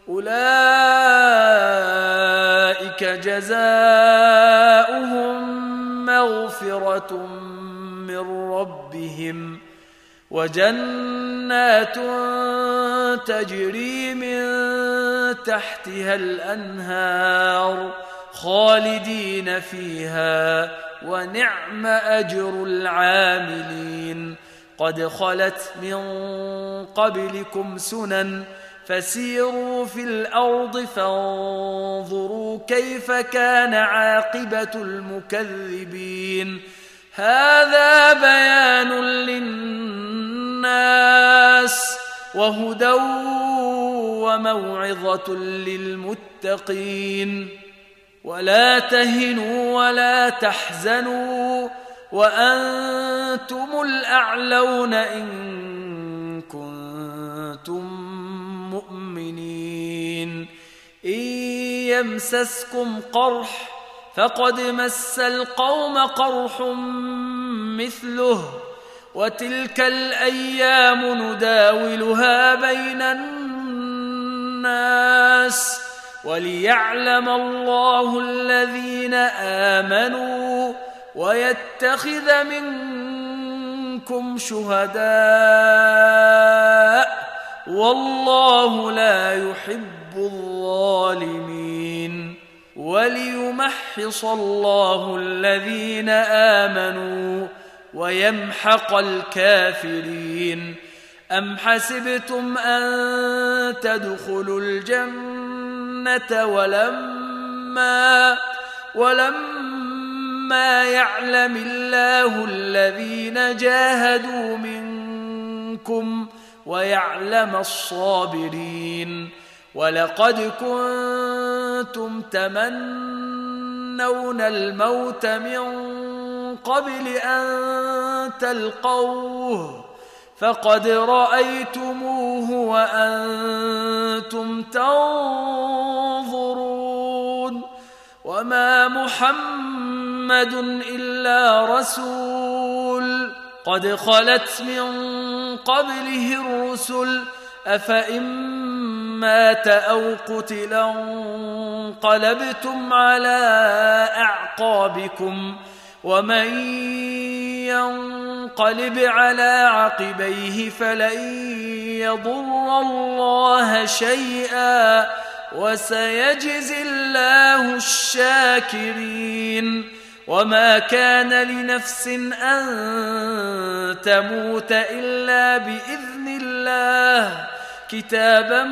أولئك جزاؤهم مغفرة من ربهم وجنات تجري من تحتها الأنهار خالدين فيها ونعم أجر العاملين قد خلت من قبلكم سنن فسيروا في الأرض فانظروا كيف كان عاقبة المكذبين هذا بيان للناس وهدى وموعظة للمتقين ولا تهنوا ولا تحزنوا وأنتم الأعلون إن كنتم مؤمنين إن يمسسكم قرح فقد مس القوم قرح مثله وتلك الأيام نداولها بين الناس وليعلم الله الذين آمنوا ويتخذ منكم شهداء والله لا يحب الظالمين وليمحص الله الذين آمنوا ويمحق الكافرين أم حسبتم أن تدخلوا الجنة ولما ولما يعلم الله الذين جاهدوا منكم ويعلم الصابرين ولقد كنتم تمنون الموت من قبل أن تلقوه فقد رأيتموه وأنتم تنظرون وما محمد إلا رسول قد خلت من قبله الرسل أفإن مات أو قتلا انقلبتم على أعقابكم ومن ينقلب على عقبيه فلن يضر الله شيئا وسيجزي الله الشاكرين وما كان لنفس أن تموت إلا بإذن الله كتابا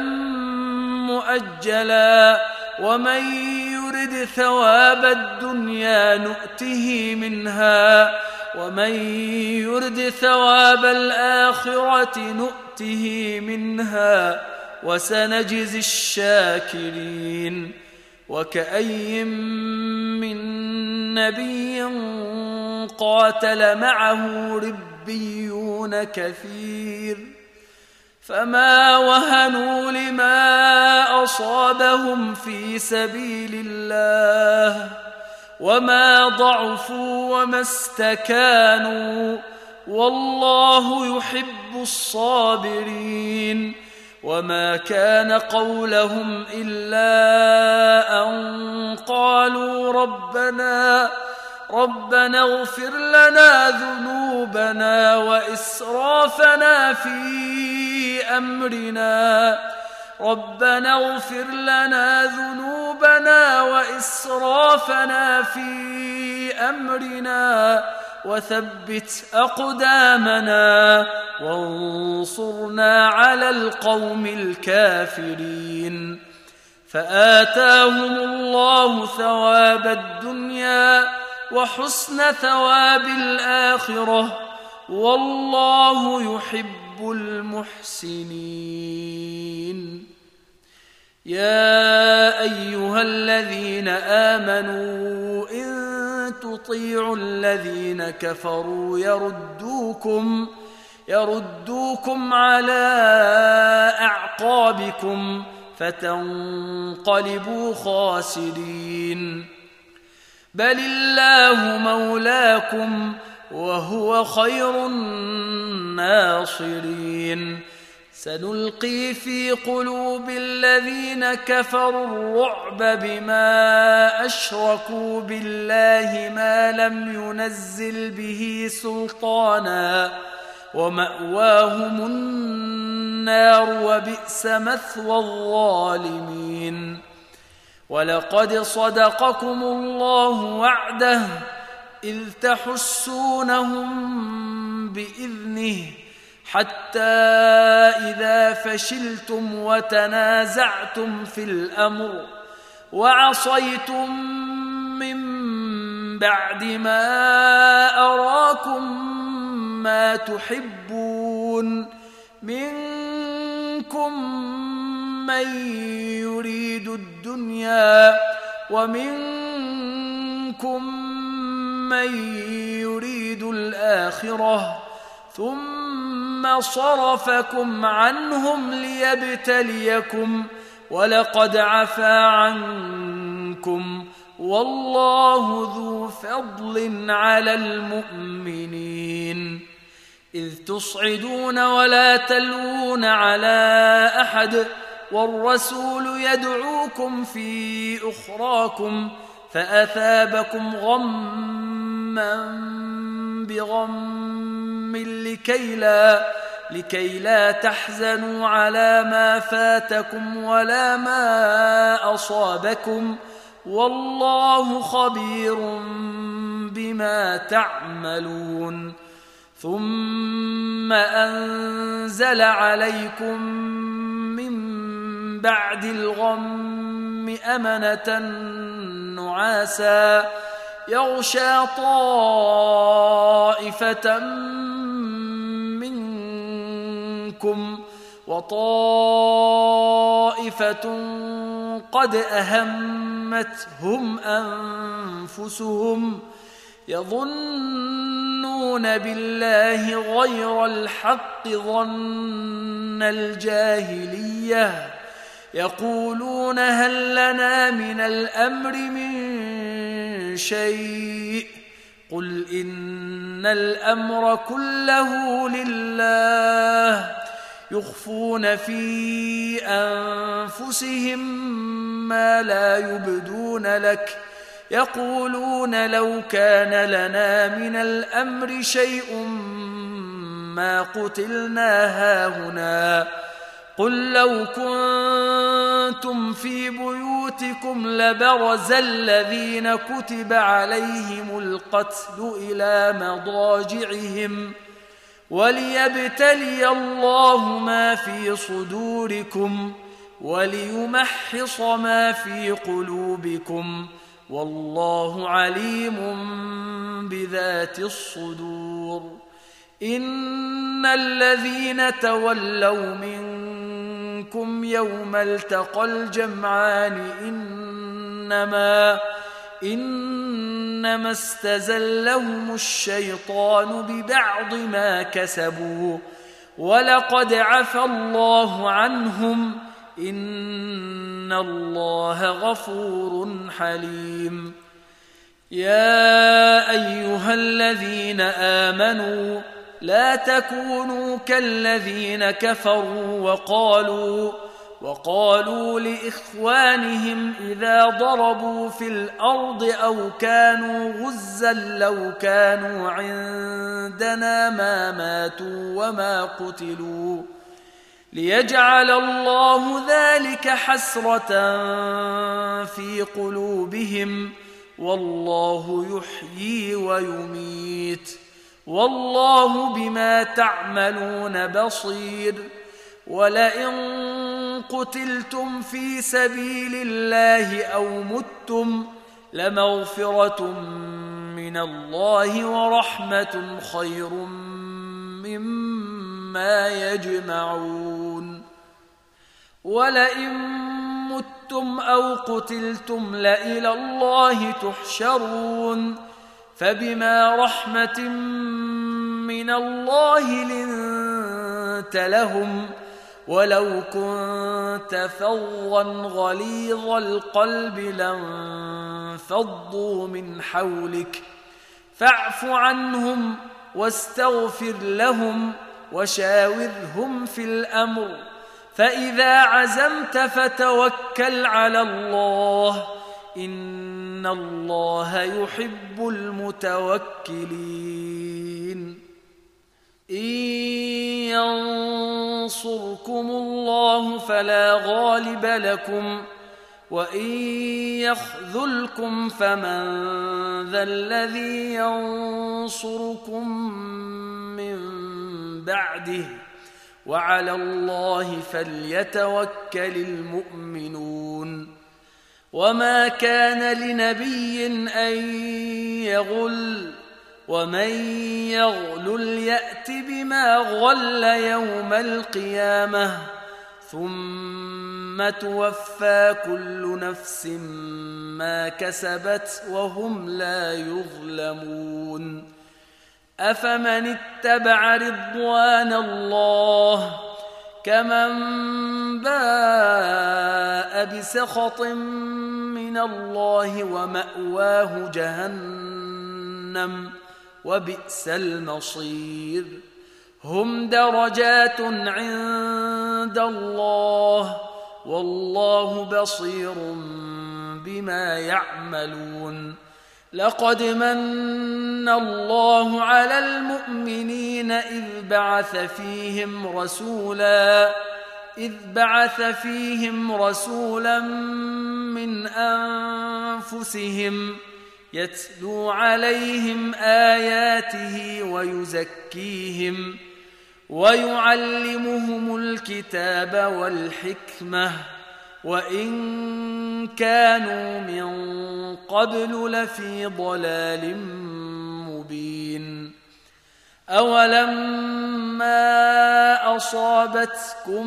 مؤجلا ومن يرد ثواب الدنيا نؤته منها ومن يرد ثواب الآخرة نؤته منها وسنجزي الشاكرين وكأي من نبي قاتل معه ربيون كثير فما وهنوا لما أصابهم في سبيل الله وما ضعفوا وما استكانوا والله يحب الصابرين وما كان قولهم إلا أن قالوا ربنا ربنا اغفر لنا ذنوبنا وإسرافنا في أمرنا ربنا اغفر لنا ذنوبنا وإسرافنا في أمرنا وثبت أقدامنا وانصرنا على القوم الكافرين فآتاهم الله ثواب الدنيا وحسن ثواب الآخرة والله يحب المحسنين يا أيها الذين آمنوا إن تطيعوا الذين كفروا يردوكم يردوكم على أعقابكم فتنقلبوا خاسرين بل الله مولاكم وهو خير الناصرين سنلقي في قلوب الذين كفروا الرعب بما أشركوا بالله ما لم ينزل به سلطانا ومأواهم النار وبئس مثوى الظالمين ولقد صدقكم الله وعده إذ تحسونهم بإذنه حتى إذا فشلتم وتنازعتم في الأمر وعصيتم من بعد ما أراكم ما تحبون منكم من يريد الدنيا ومنكم من يريد الآخرة ثم صرفكم عنهم ليبتليكم ولقد عفا عنكم والله ذو فضل على المؤمنين إذ تصعدون ولا تلوون على أحد والرسول يدعوكم في أخراكم فأثابكم غما بغم لكي لا, لكي لا تحزنوا على ما فاتكم ولا ما أصابكم والله خبير بما تعملون ثم أنزل عليكم من بعد الغم أمنة نعاسا يغشى طائفة منكم وطائفة قد أهمتهم أنفسهم يظن بالله غير الحق ظن الجاهلية يقولون هل لنا من الأمر من شيء قل إن الأمر كله لله يخفون في أنفسهم ما لا يبدون لك يقولون لو كان لنا من الأمر شيء ما قتلنا هاهنا قل لو كنتم في بيوتكم لبرز الذين كتب عليهم القتل إلى مضاجعهم وليبتلي الله ما في صدوركم وليمحص ما في قلوبكم والله عليم بذات الصدور إن الذين تولوا منكم يوم التقى الجمعان إنما إنما استزلهم الشيطان ببعض ما كسبوا ولقد عفى الله عنهم إن الله غفور حليم يا أيها الذين آمنوا لا تكونوا كالذين كفروا وقالوا وقالوا لإخوانهم إذا ضربوا في الأرض أو كانوا غزا لو كانوا عندنا ما ماتوا وما قتلوا ليجعل الله ذلك حسرة في قلوبهم والله يحيي ويميت والله بما تعملون بصير ولئن قتلتم في سبيل الله أو متم لمغفرة من الله ورحمة خير مما يجمعون ولئن متم أو قتلتم لإلى الله تحشرون فبما رحمة من الله لنت لهم ولو كنت فظا غليظ القلب لانفضوا من حولك فاعف عنهم واستغفر لهم وشاورهم في الأمر فإذا عزمت فتوكل على الله إن الله يحب المتوكلين إن ينصركم الله فلا غالب لكم وإن يخذلكم فمن ذا الذي ينصركم من بعده وعلى الله فليتوكل المؤمنون وما كان لنبي أن يغل ومن يغلل يأت بما غل يوم القيامة ثم توفى كل نفس ما كسبت وهم لا يظلمون أفمن اتبع رضوان الله كمن باء بسخط من الله ومأواه جهنم وبئس المصير هم درجات عند الله والله بصير بما يعملون لقد من الله على المؤمنين إذ بعث فيهم رسولا إذ بعث فيهم رسولا من أنفسهم يتلو عليهم آياته ويزكيهم ويعلمهم الكتاب والحكمة وإن كانوا من قبل لفي ضلال مبين أولما أصابتكم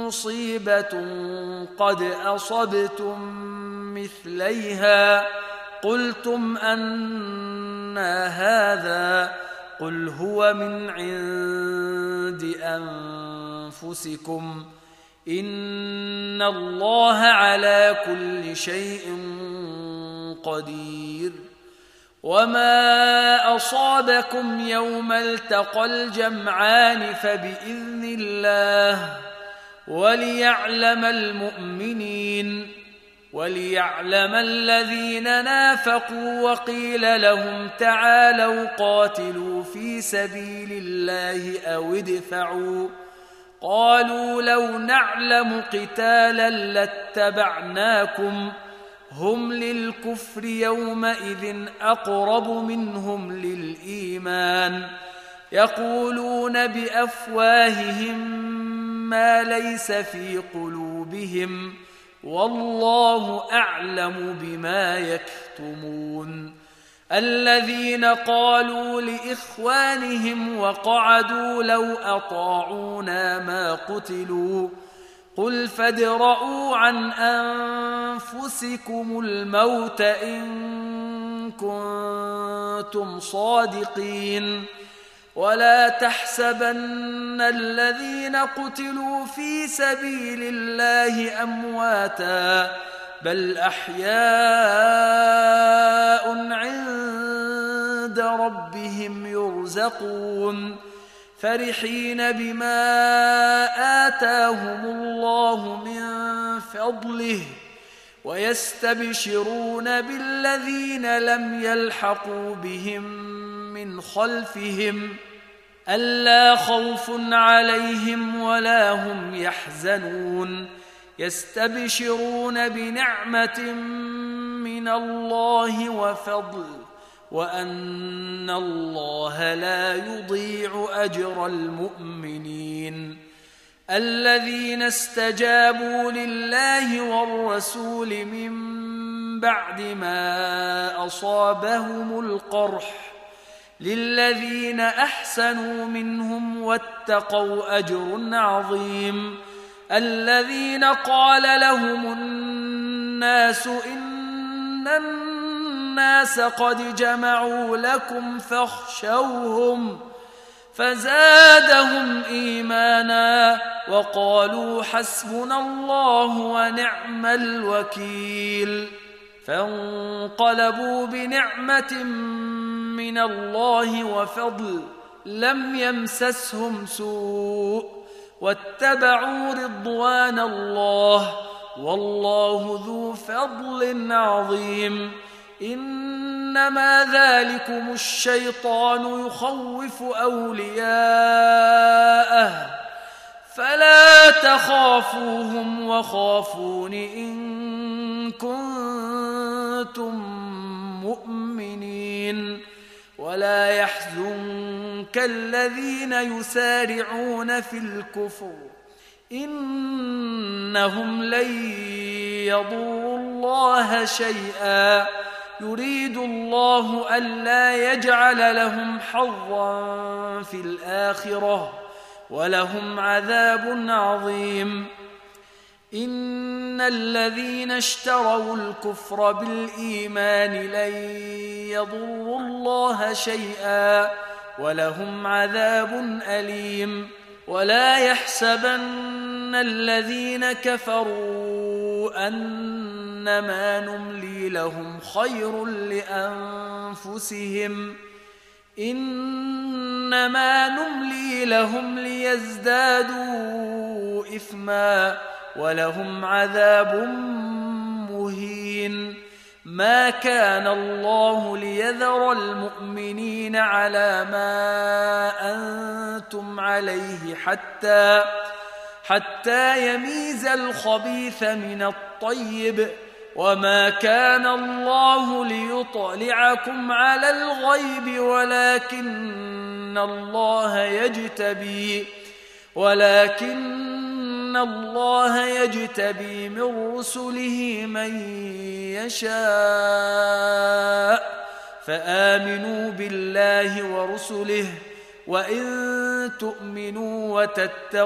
مصيبة قد أصبتم مثليها قلتم أنى هذا قل هو من عند أنفسكم إن الله على كل شيء قدير وما أصابكم يوم التقى الجمعان فبإذن الله وليعلم المؤمنين وليعلم الذين نافقوا وقيل لهم تعالوا قاتلوا في سبيل الله أو ادفعوا قالوا لو نعلم قتالا لاتبعناكم هم للكفر يومئذ أقرب منهم للإيمان يقولون بأفواههم ما ليس في قلوبهم والله أعلم بما يكتمون الذين قالوا لإخوانهم وقعدوا لو أطاعونا ما قتلوا قل فادرءوا عن أنفسكم الموت إن كنتم صادقين ولا تحسبن الذين قتلوا في سبيل الله أمواتا بل أحياء عند ربهم يرزقون فرحين بما آتاهم الله من فضله ويستبشرون بالذين لم يلحقوا بهم من خلفهم ألا خوف عليهم ولا هم يحزنون يستبشرون بنعمة من الله وفضل وأن الله لا يضيع أجر المؤمنين الذين استجابوا لله والرسول من بعد ما أصابهم القرح للذين أحسنوا منهم واتقوا أجر عظيم الذين قال لهم الناس إن الناس قد جمعوا لكم فاخشوهم فزادهم إيمانا وقالوا حسبنا الله ونعم الوكيل فانقلبوا بنعمة من الله وفضل لم يمسسهم سوء واتبعوا رضوان الله والله ذو فضل عظيم إنما ذلكم الشيطان يخوف أولياءه فلا تخافوهم وخافون إن كنتم مؤمنين ولا يحزنك الذين يسارعون في الكفر إنهم لن يضروا الله شيئا يريد الله ألا يجعل لهم حظا في الآخرة ولهم عذاب عظيم إن الذين اشتروا الكفر بالإيمان لن يضروا الله شيئا ولهم عذاب أليم ولا يحسبن الذين كفروا أنما نملي لهم خير لأنفسهم إنما نملي لهم ليزدادوا إثما ولهم عذاب مهين ما كان الله ليذر المؤمنين على ما أنتم عليه حتى حتى يميز الخبيث من الطيب وما كان الله ليطلعكم على الغيب ولكن الله يجتبي ولكن الله يجتبي من رسله من يشاء فآمنوا بالله ورسله وإن تؤمنوا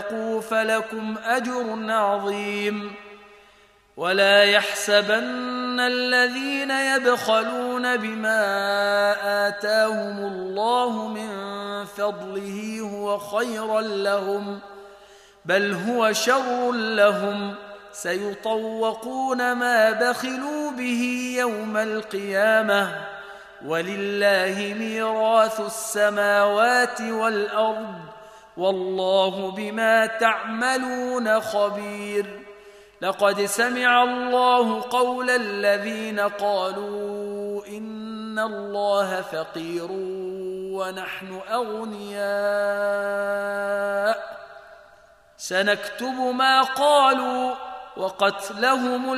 وتتقوا فلكم أجر عظيم ولا يحسبن الذين يبخلون بما آتاهم الله من فضله هو خيرا لهم بل هو شر لهم سيطوقون ما بخلوا به يوم القيامة ولله ميراث السماوات والأرض والله بما تعملون خبير. لقد سمع الله قول الذين قالوا إن الله فقير ونحن أغنياء سنكتب ما قالوا وقتلهم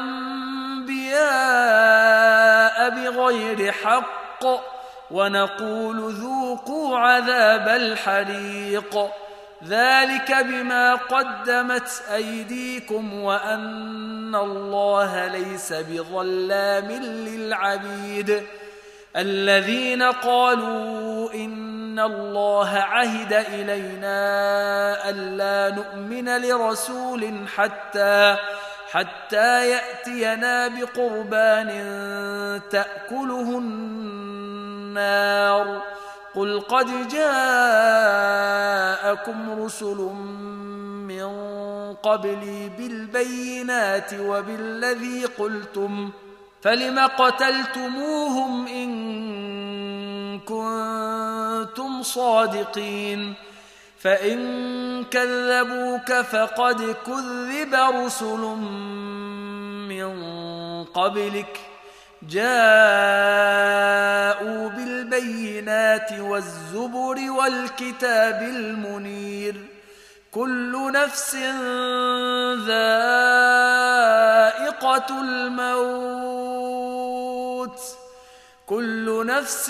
الأنبياء بغير حق ونقول ذوقوا عذاب الحريق ذلك بما قدمت أيديكم وأن الله ليس بظلام للعبيد. الذين قالوا إن الله عهد إلينا ألا نؤمن لرسول حتى حتى يأتينا بقربان تأكله النار قل قد جاءكم رسل من قبلي بالبينات وبالذي قلتم فلم قتلتموهم إن كنتم صادقين فإن كذبوك فقد كذب رسل من قبلك جاءوا بالبينات والزبر والكتاب المنير كل نفس ذائقة الموت كل نفس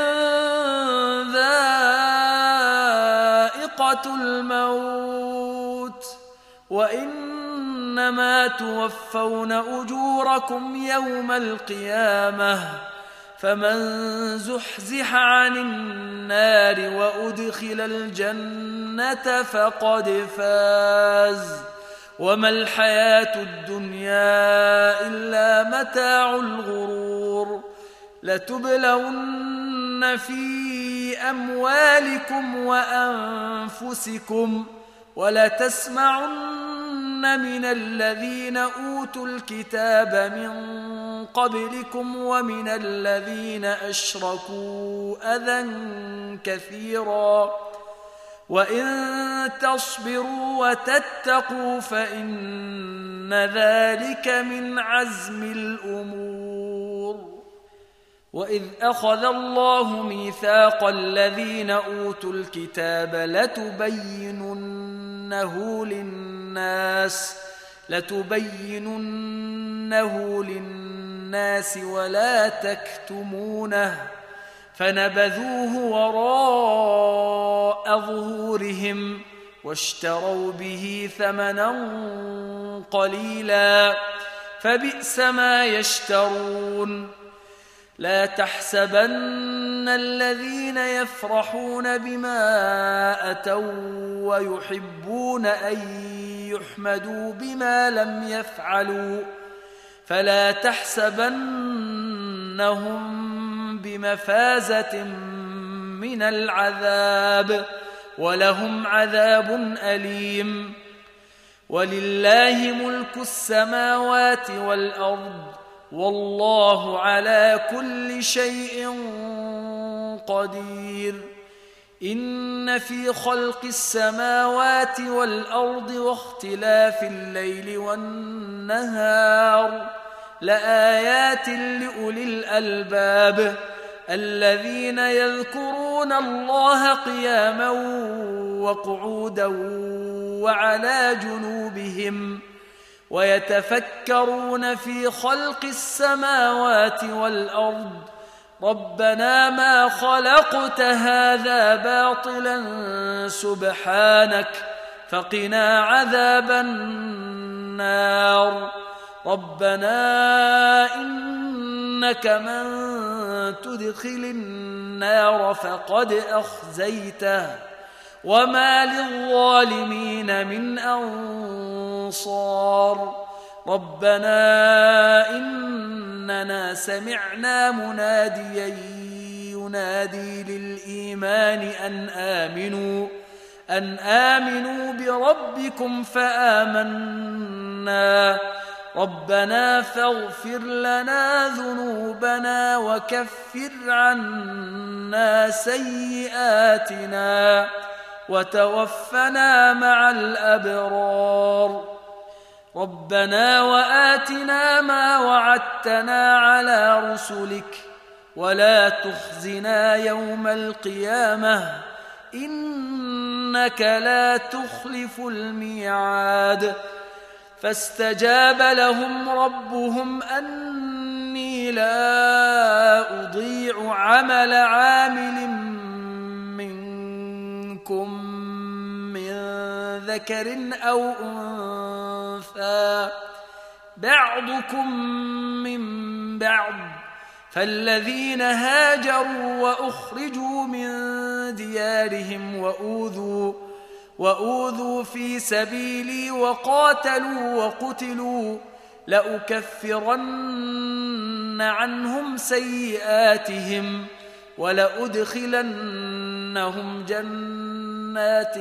ذائقة الموت وإنما توفون أجوركم يوم القيامة فمن زحزح عن النار وأدخل الجنة فقد فاز وما الحياة الدنيا إلا متاع الغرور. لتبلون في أموالكم وأنفسكم ولتسمعن من الذين أوتوا الكتاب من قبلكم ومن الذين أشركوا أذى كثيرا وإن تصبروا وتتقوا فإن ذلك من عزم الأمور. وإذ أخذ الله ميثاق الذين أوتوا الكتاب لتبيننه للناس لتبيننه للناس ولا تكتمونه فنبذوه وراء ظهورهم واشتروا به ثمنا قليلا فبئس ما يشترون. لا تحسبن الذين يفرحون بما أتوا ويحبون أن يحمدوا بما لم يفعلوا فلا تحسبنهم بمفازة من العذاب ولهم عذاب أليم. ولله ملك السماوات والأرض والله على كل شيء قدير. إن في خلق السماوات والأرض واختلاف الليل والنهار لآيات لأولي الألباب الذين يذكرون الله قياما وقعودا وعلى جنوبهم ويتفكرون في خلق السماوات والأرض ربنا ما خلقت هذا باطلا سبحانك فقنا عذاب النار. ربنا إنك من تدخل النار فقد أخزيته وما للظالمين من أنصار. ربنا إننا سمعنا مناديا ينادي للإيمان أن آمنوا أن آمنوا بربكم فآمنا ربنا فاغفر لنا ذنوبنا وكفر عنا سيئاتنا وتوفنا مع الأبرار ربنا وآتنا ما وعدتنا على رسلك ولا تخزنا يوم القيامة إنك لا تخلف الميعاد فاستجاب لهم ربهم أني لا أضيع عمل عامل منكم من ذكر أو أنثى بعضكم من بعض فالذين هاجروا وأخرجوا من ديارهم وأوذوا وأوذوا في سبيلي وقاتلوا وقتلوا لأكفرن عنهم سيئاتهم ولأدخلنهم جنات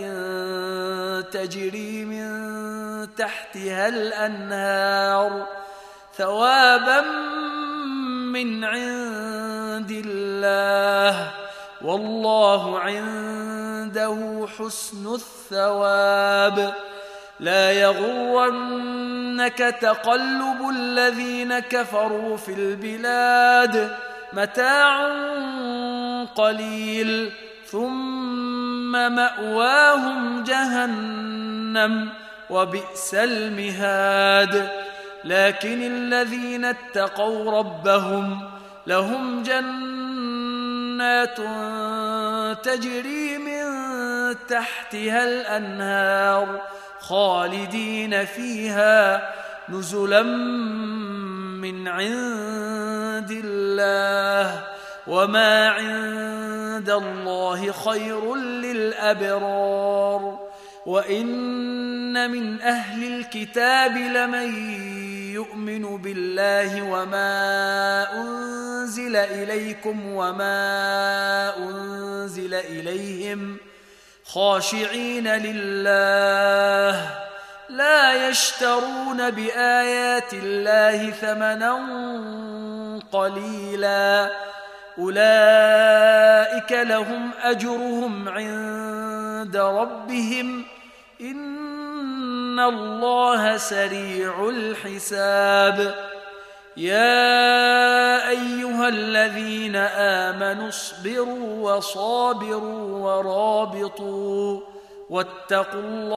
تجري من تحتها الأنهار ثوابا من عند الله والله عنده حسن الثواب لا يغرنك تقلب الذين كفروا في البلاد متاع قليل ثم مأواهم جهنم وبئس المهاد لكن الذين اتقوا ربهم لهم جنات تجري من تحتها الأنهار خالدين فيها نزلا من عند الله وما عند الله خير للأبرار وإن من أهل الكتاب لمن يؤمن بالله وما أنزل إليكم وما أنزل إليهم خاشعين لله لا يشترون بآيات الله ثمنا قليلا أولئك لهم أجرهم عند ربهم إن الله سريع الحساب يا أيها الذين آمنوا اصبروا وصابروا ورابطوا واتقوا الله